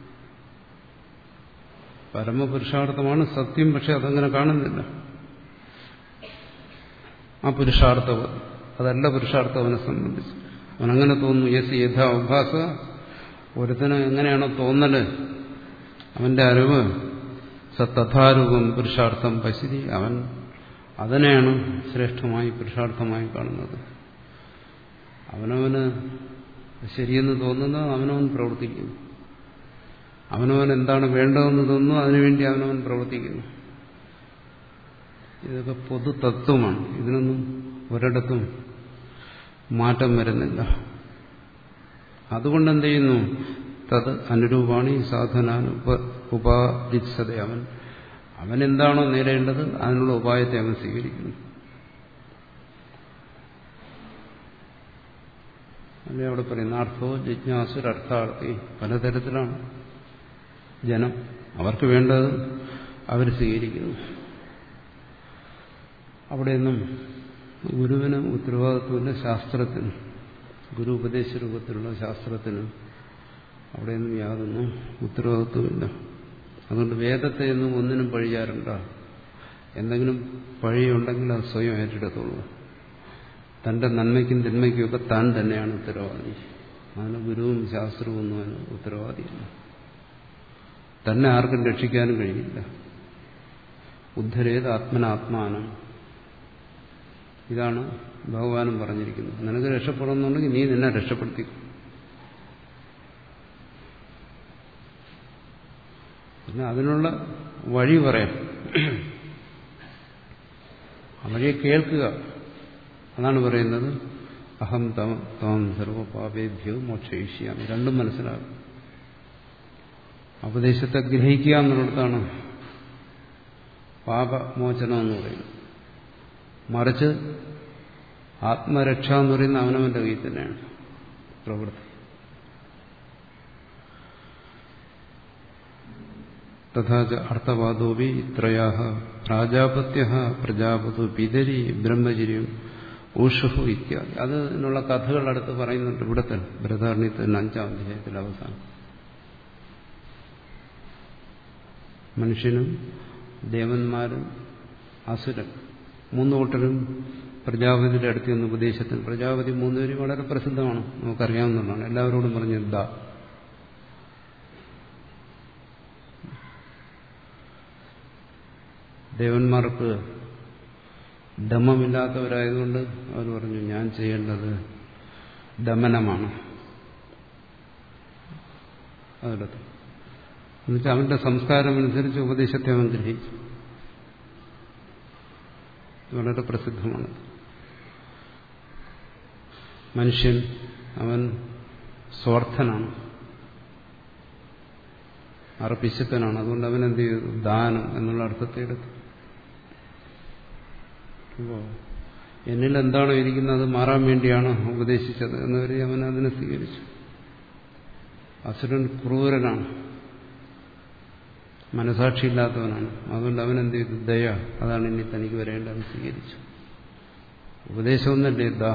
പരമപുരുഷാർത്ഥമാണ് സത്യം, പക്ഷെ അതങ്ങനെ കാണുന്നില്ല. ആ പുരുഷാർത്ഥവ അതല്ല പുരുഷാർത്ഥം അവനെ സംബന്ധിച്ച്. അവനങ്ങനെ തോന്നുന്നു. യസ് യഥാ ഉപാസ, ഒരുത്തന് എങ്ങനെയാണോ തോന്നല്, അവന്റെ അറിവ് സത്തഥാരൂപം പുരുഷാർത്ഥം പശ്യതി, അവൻ അതിനെയാണ് ശ്രേഷ്ഠമായി പുരുഷാർത്ഥമായി കാണുന്നത്. അവനവന് ശരിയെന്ന് തോന്നുന്നത് അവനവൻ പ്രവർത്തിക്കുന്നു. അവനവൻ എന്താണ് വേണ്ടതെന്ന് തോന്നുന്നു, അതിനുവേണ്ടി അവനവൻ പ്രവർത്തിക്കുന്നു. ഇതൊക്കെ പൊതു തത്വമാണ്. ഇതിനൊന്നും ഒരിടത്തും മാറ്റം വരുന്നില്ല. അതുകൊണ്ട് എന്ത് ചെയ്യുന്നു? തത് അനുരൂപാണി സാധനാൻ ഉപാദിത്സത. അവൻ അവനെന്താണോ നേടേണ്ടത് അതിനുള്ള ഉപായത്തെ അവൻ സ്വീകരിക്കുന്നു. അല്ലെ അവിടെ പറയുന്ന അർത്ഥോ ജിജ്ഞാസുരർത്ഥാർത്ഥി. പലതരത്തിലാണ് ജനം. അവർക്ക് വേണ്ടത് അവർ സ്വീകരിക്കുന്നു. അവിടെയൊന്നും ഗുരുവിന് ഉത്തരവാദിത്വമില്ല. ശാസ്ത്രത്തിന്, ഗുരു ഉപദേശ രൂപത്തിലുള്ള ശാസ്ത്രത്തിന് അവിടെയൊന്നും യാതൊന്നും ഉത്തരവാദിത്വമില്ല. അതുകൊണ്ട് വേദത്തെ ഒന്നും ഒന്നിനും പഴിയാറുണ്ട. എന്തെങ്കിലും പഴിയുണ്ടെങ്കിൽ അത് സ്വയം ഏറ്റെടുത്തോളൂ. തന്റെ നന്മയ്ക്കും തിന്മയ്ക്കുമൊക്കെ താൻ തന്നെയാണ് ഉത്തരവാദി. അതിന് ഗുരുവും ശാസ്ത്രവും ഒന്നും അതിന് ഉത്തരവാദിയില്ല. തന്നെ ആർക്കും രക്ഷിക്കാനും കഴിയില്ല. ഉദ്ധരേത് ആത്മനാത്മാനം. ഇതാണ് ഭഗവാനും പറഞ്ഞിരിക്കുന്നത്. നിനക്ക് രക്ഷപ്പെടുന്നുണ്ടെങ്കിൽ നീ നിന്നെ രക്ഷപ്പെടുത്തി. പിന്നെ അതിനുള്ള വഴി പറയാം. അവരെ കേൾക്കുക. അതാണ് പറയുന്നത് അഹം തം താം സർവപാപേഭ്യോ മോക്ഷയിഷ്യാമി. രണ്ടും മനസ്സിലാകും. ഉപദേശത്തെ ഗ്രഹിക്കുക എന്നുള്ളിടത്താണ് പാപമോചനം എന്ന് പറയുന്നത്. മറിച്ച് ആത്മരക്ഷ എന്ന് പറയുന്ന അവനവന്റെ കയ്യിൽ തന്നെയാണ് പ്രവൃത്തി. തഥാച അർത്ഥവാദോപി ഇത്രയാഹ പ്രാജാപത്യ പ്രജാപതു പിതരി ബ്രഹ്മചര്യം ഊഷുഹു ഇത്യാദി. അതിനുള്ള കഥകൾ അടുത്ത് പറയുന്നുണ്ട്. ഇവിടെ തന്നെ ബൃഹദാരണ്യത്തിൽ അഞ്ചാം അധ്യായത്തിൽ അവസാനം മനുഷ്യനും ദേവന്മാരും അസുരൻ മൂന്ന് കൂട്ടരും പ്രജാപതിയുടെ അടുത്ത് നിന്ന് ഉപദേശത്തിൽ. പ്രജാപതി മൂന്നുപേരും വളരെ പ്രസിദ്ധമാണ്, നമുക്കറിയാവുന്നതാണ്. എല്ലാവരോടും പറഞ്ഞു ദാ ദേവന്മാർക്ക് ദമമില്ലാത്തവരായതുകൊണ്ട് അവർ പറഞ്ഞു ഞാൻ ചെയ്യേണ്ടത് ദമനമാണ്. അതിടത്ത് എന്നുവെച്ചാൽ അവന്റെ സംസ്കാരമനുസരിച്ച് ഉപദേശത്തെ അവൻ ഗ്രഹിച്ചു. വളരെ പ്രസിദ്ധമാണ്. മനുഷ്യൻ അവൻ സ്വാർത്ഥനാണ്, അർപ്പിശുദ്ധനാണ്. അതുകൊണ്ട് അവൻ എന്ത് ചെയ്തു? ദാനം എന്നുള്ള അർത്ഥത്തെ എടുത്തു. അപ്പോൾ എന്നിൽ എന്താണോ ഇരിക്കുന്നത് അത് മാറാൻ വേണ്ടിയാണ് ഉപദേശിച്ചത് എന്ന് കരുതി അവൻ അതിനെ സ്വീകരിച്ചു. അസുരൻ ക്രൂരനാണ്, മനസാക്ഷിയില്ലാത്തവനാണ്. അതുകൊണ്ട് അവൻ എന്ത് ചെയ്തു? ദയ, അതാണ് ഇനി തനിക്ക് വരേണ്ടത്, സ്വീകരിച്ചു. ഉപദേശമൊന്നല്ലേ ദാ.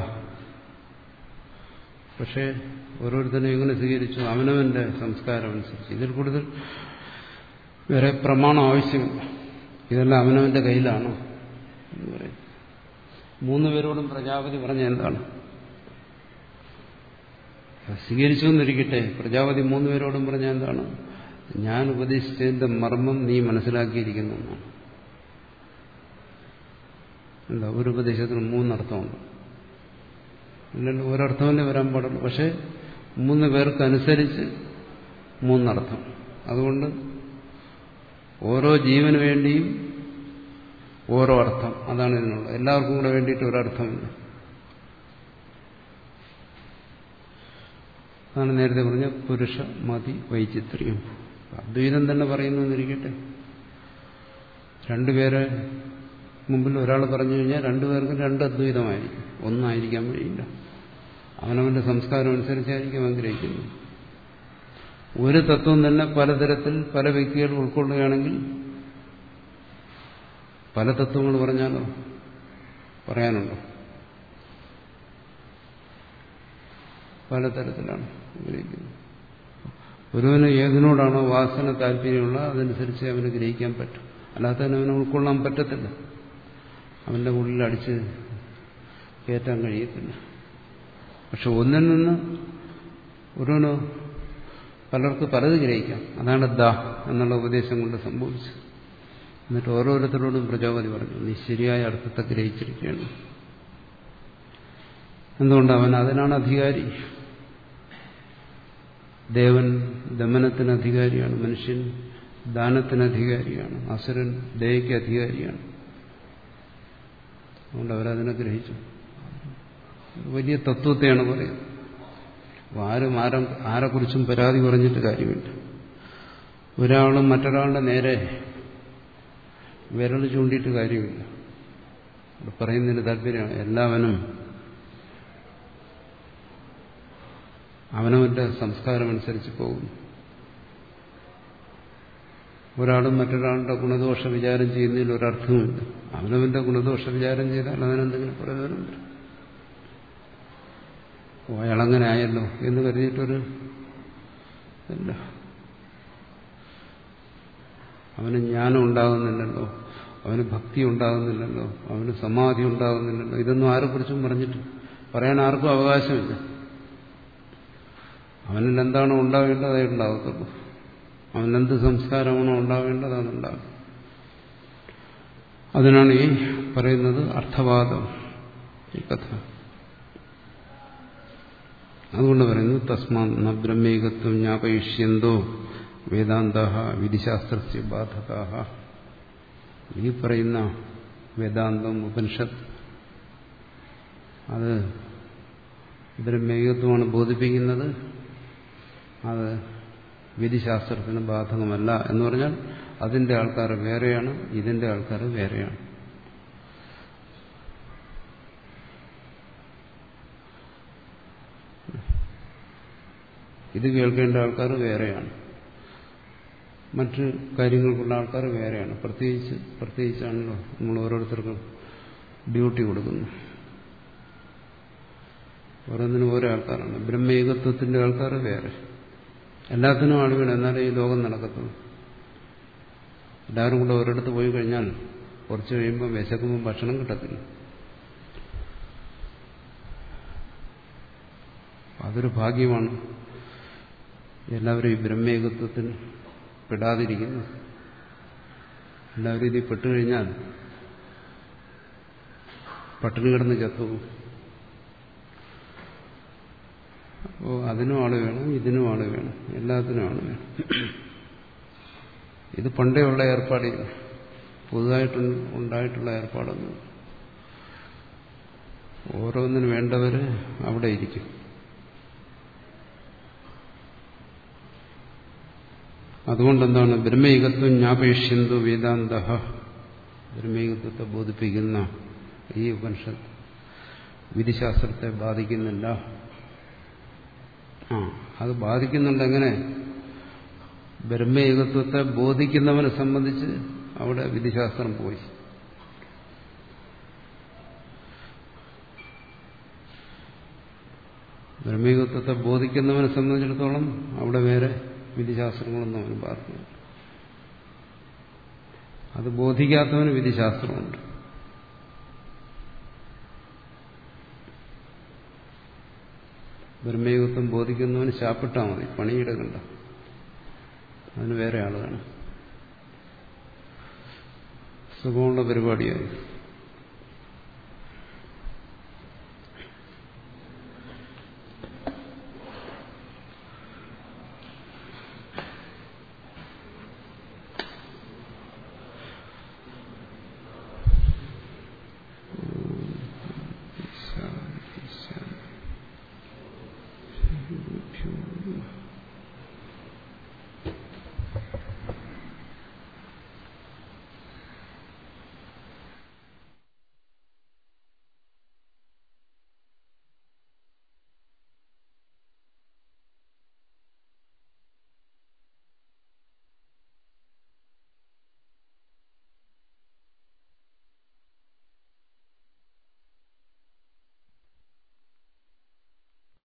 പക്ഷേ ഓരോരുത്തരും എങ്ങനെ സ്വീകരിച്ചു? അവനവന്റെ സംസ്കാരം അനുസരിച്ച്. ഇതിൽ കൂടുതൽ വേറെ പ്രമാണം ആവശ്യമില്ല. ഇതെല്ലാം അവനവന്റെ കയ്യിലാണ് എന്ന് പറയും. മൂന്ന് പേരോടും പ്രജാപതി പറഞ്ഞ എന്താണ്? സ്വീകരിച്ചു എന്നിരിക്കട്ടെ, പ്രജാപതി മൂന്ന് പേരോടും പറഞ്ഞ എന്താണ്? ഞാൻ ഉപദേശിച്ചതിന്റെ മർമ്മം നീ മനസ്സിലാക്കിയിരിക്കുന്നു എന്നാണ്. എന്താ, ഒരു ഉപദേശത്തിന് മൂന്നർത്ഥമുണ്ട്. ഇല്ലല്ലോ, ഒരർത്ഥമല്ലേ വരാൻ പാടുള്ളൂ. പക്ഷെ മൂന്ന് പേർക്കനുസരിച്ച് മൂന്നർത്ഥം. അതുകൊണ്ട് ഓരോ ജീവന് വേണ്ടിയും ഓരോ അർത്ഥം. അതാണ് ഇതിനുള്ളത്. എല്ലാവർക്കും കൂടെ വേണ്ടിയിട്ട് ഒരർത്ഥമില്ല. അതാണ് നേരത്തെ പറഞ്ഞ പുരുഷ മതി വൈചിത്ര്യം. അദ്വൈതം തന്നെ പറയുന്നു എന്നിരിക്കട്ടെ, രണ്ടുപേരെ മുമ്പിൽ ഒരാൾ പറഞ്ഞു കഴിഞ്ഞാൽ രണ്ടുപേർക്കും രണ്ട് അദ്വൈതമായിരിക്കും, ഒന്നായിരിക്കാൻ വഴിയില്ല. അവനവന്റെ സംസ്കാരം അനുസരിച്ചായിരിക്കും ആഗ്രഹിക്കുന്നത്. ഒരു തത്വം തന്നെ പലതരത്തിൽ പല വ്യക്തികൾ ഉൾക്കൊള്ളുകയാണെങ്കിൽ പല തത്വങ്ങൾ പറഞ്ഞാലോ പറയാനുണ്ടോ? പലതരത്തിലാണ് ഗ്രഹിക്കുന്നത്. ഒരുവന് ഏതിനോടാണോ വാസന താല്പര്യമുള്ള അതനുസരിച്ച് അവന് ഗ്രഹിക്കാൻ പറ്റും. അല്ലാത്തവന് അവനെ ഉൾക്കൊള്ളാൻ പറ്റത്തില്ല, അവന്റെ ഉള്ളിൽ അടിച്ച് കയറ്റാൻ കഴിയത്തില്ല. പക്ഷെ ഒന്നിൽ നിന്ന് ഒരുവന് പലർക്ക് പലത് ഗ്രഹിക്കാം. അതാണ് ദാ എന്നുള്ള ഉപദേശം കൊണ്ട് സംഭവിച്ചത്. എന്നിട്ട് ഓരോരുത്തരോടും പ്രജാപതി പറഞ്ഞു, നീ ശരിയായ അർത്ഥത്തെ ഗ്രഹിച്ചിരിക്കുകയാണ്. എന്തുകൊണ്ട്? അവൻ അതിനാണ് അധികാരി. ദേവൻ ദമനത്തിന് അധികാരിയാണ്, മനുഷ്യൻ ദാനത്തിന് അധികാരിയാണ്, അസുരൻ ദയയ്ക്ക് അധികാരിയാണ്. അതുകൊണ്ട് അവരതിനെ ഗ്രഹിച്ചു. വലിയ തത്വത്തെയാണ് പറയുന്നത്. ആരും ആരും ആരെക്കുറിച്ചും പരാതി പറഞ്ഞിട്ട് കാര്യമില്ല. ഒരാളും മറ്റൊരാളുടെ നേരെ വിരൽ ചൂണ്ടിയിട്ട് കാര്യമില്ല. പറയുന്നതിന് താല്പര്യമാണ് എല്ലാവനും അവനവന്റെ സംസ്കാരമനുസരിച്ച് പോകുന്നു. ഒരാളും മറ്റൊരാളുടെ ഗുണദോഷ വിചാരം ചെയ്യുന്നതിൽ ഒരർത്ഥവുമില്ല. അവനവന്റെ ഗുണദോഷ വിചാരം ചെയ്താൽ അതിനെന്തെങ്കിലും പ്രയോജനമുണ്ട്. ഓ, അയാളങ്ങനെ ആയല്ലോ എന്ന് കരുതിയിട്ടൊരു ഇല്ല. അവന് ജ്ഞാനം ഉണ്ടാകുന്നില്ലല്ലോ, അവന് ഭക്തി ഉണ്ടാകുന്നില്ലല്ലോ, അവന് സമാധി ഉണ്ടാകുന്നില്ലല്ലോ. ഇതൊന്നും ആരെക്കുറിച്ചും പറഞ്ഞിട്ട് പറയാൻ ആർക്കും അവകാശമില്ല. അവനിൽ എന്താണോ ഉണ്ടാവേണ്ടത് അതേ ഉണ്ടാകത്തുള്ളൂ. അവനെന്ത് സംസ്കാരമാണോ ഉണ്ടാവേണ്ടത് അതുണ്ടാകും. അതിനാണ് ഈ പറയുന്നത് അർത്ഥവാദം, ഈ കഥ. അതുകൊണ്ട് പറയുന്നു തസ്മാ ന ബ്രഹ്മൈകത്വം ജ്ഞാപയിഷ്യന്തോ വേദാന്താഃ വിധിശാസ്ത്രസ്യ ബാധകാഃ. ഈ പറയുന്ന വേദാന്തം ഉപനിഷത്ത് അത് ബ്രഹ്മേകത്വമാണ് ബോധിപ്പിക്കുന്നത്. അത് വിധിശാസ്ത്രത്തിന് ബാധകമല്ല എന്ന് പറഞ്ഞാൽ അതിന്റെ ആൾക്കാർ വേറെയാണ്, ഇതിന്റെ ആൾക്കാർ വേറെയാണ്. ഇത് കേൾക്കേണ്ട ആൾക്കാർ വേറെയാണ്, മറ്റ് കാര്യങ്ങൾക്കുള്ള ആൾക്കാർ വേറെയാണ്. പ്രത്യേകിച്ച് പ്രത്യേകിച്ചാണല്ലോ നമ്മൾ ഓരോരുത്തർക്കും ഡ്യൂട്ടി കൊടുക്കുന്നു. ഓരോന്നിനും ഓരോ ആൾക്കാരാണ്. ബ്രഹ്മേകത്വത്തിന്റെ ആൾക്കാർ വേറെ. എല്ലാത്തിനും ആൾ വേണം, എന്നാലേ ഈ ലോകം നടക്കത്തുള്ളൂ. എല്ലാവരും കൂടെ ഒരിടത്ത് പോയി കഴിഞ്ഞാൽ കുറച്ച് കഴിയുമ്പോൾ വിശക്കുമ്പോൾ ഭക്ഷണം കിട്ടത്തില്ല. അതൊരു ഭാഗ്യമാണ് എല്ലാവരും ഈ ബ്രഹ്മേകത്വത്തിന് പെടാതിരിക്കുന്നു. എല്ലാവരും ഇതിൽ പെട്ടുകഴിഞ്ഞാൽ പട്ടിണി കിടന്ന് ചത്തുപോകും. അപ്പോൾ അതിനും ആള് വേണം, ഇതിനും ആള് വേണം, എല്ലാത്തിനും ആള് വേണം. ഇത് പണ്ടേ ഉള്ള ഏർപ്പാടില്ല, പുതുതായിട്ട് ഉണ്ടായിട്ടുള്ള ഏർപ്പാടൊന്നും. ഓരോന്നിനും വേണ്ടവര് അവിടെ ഇരിക്കും. അതുകൊണ്ടെന്താണ് ബ്രഹ്മൈകത്വം ജ്ഞാപയിഷ്യന്തു വേദാന്ത, ബ്രഹ്മൈകത്വത്തെ ബോധിപ്പിക്കുന്ന ഈ ഉപനിഷത്ത് വിധിശാസ്ത്രത്തെ ബാധിക്കുന്നില്ല. ആ അത് ബാധിക്കുന്നുണ്ടെങ്ങനെ? ബ്രഹ്മൈകത്വത്തെ ബോധിക്കുന്നവനെ സംബന്ധിച്ച് അവിടെ വിധിശാസ്ത്രം പോയി. ബ്രഹ്മൈകത്വത്തെ ബോധിക്കുന്നവനെ സംബന്ധിച്ചിടത്തോളം അവിടെ വേറെ വിധിശാസ്ത്രങ്ങളൊന്നും അവന് ബാധിക്കുന്നു. അത് ബോധിക്കാത്തവന് വിധിശാസ്ത്രമുണ്ട്. ബ്രഹ്മയുഗത്വം ബോധിക്കുന്നവന് ശാപ്പിട്ടാൽ മതി, പണിയെടുക്കണ്ട, അതിന് വേറെ ആൾ വേണം. സുഖമുള്ള പരിപാടിയായി.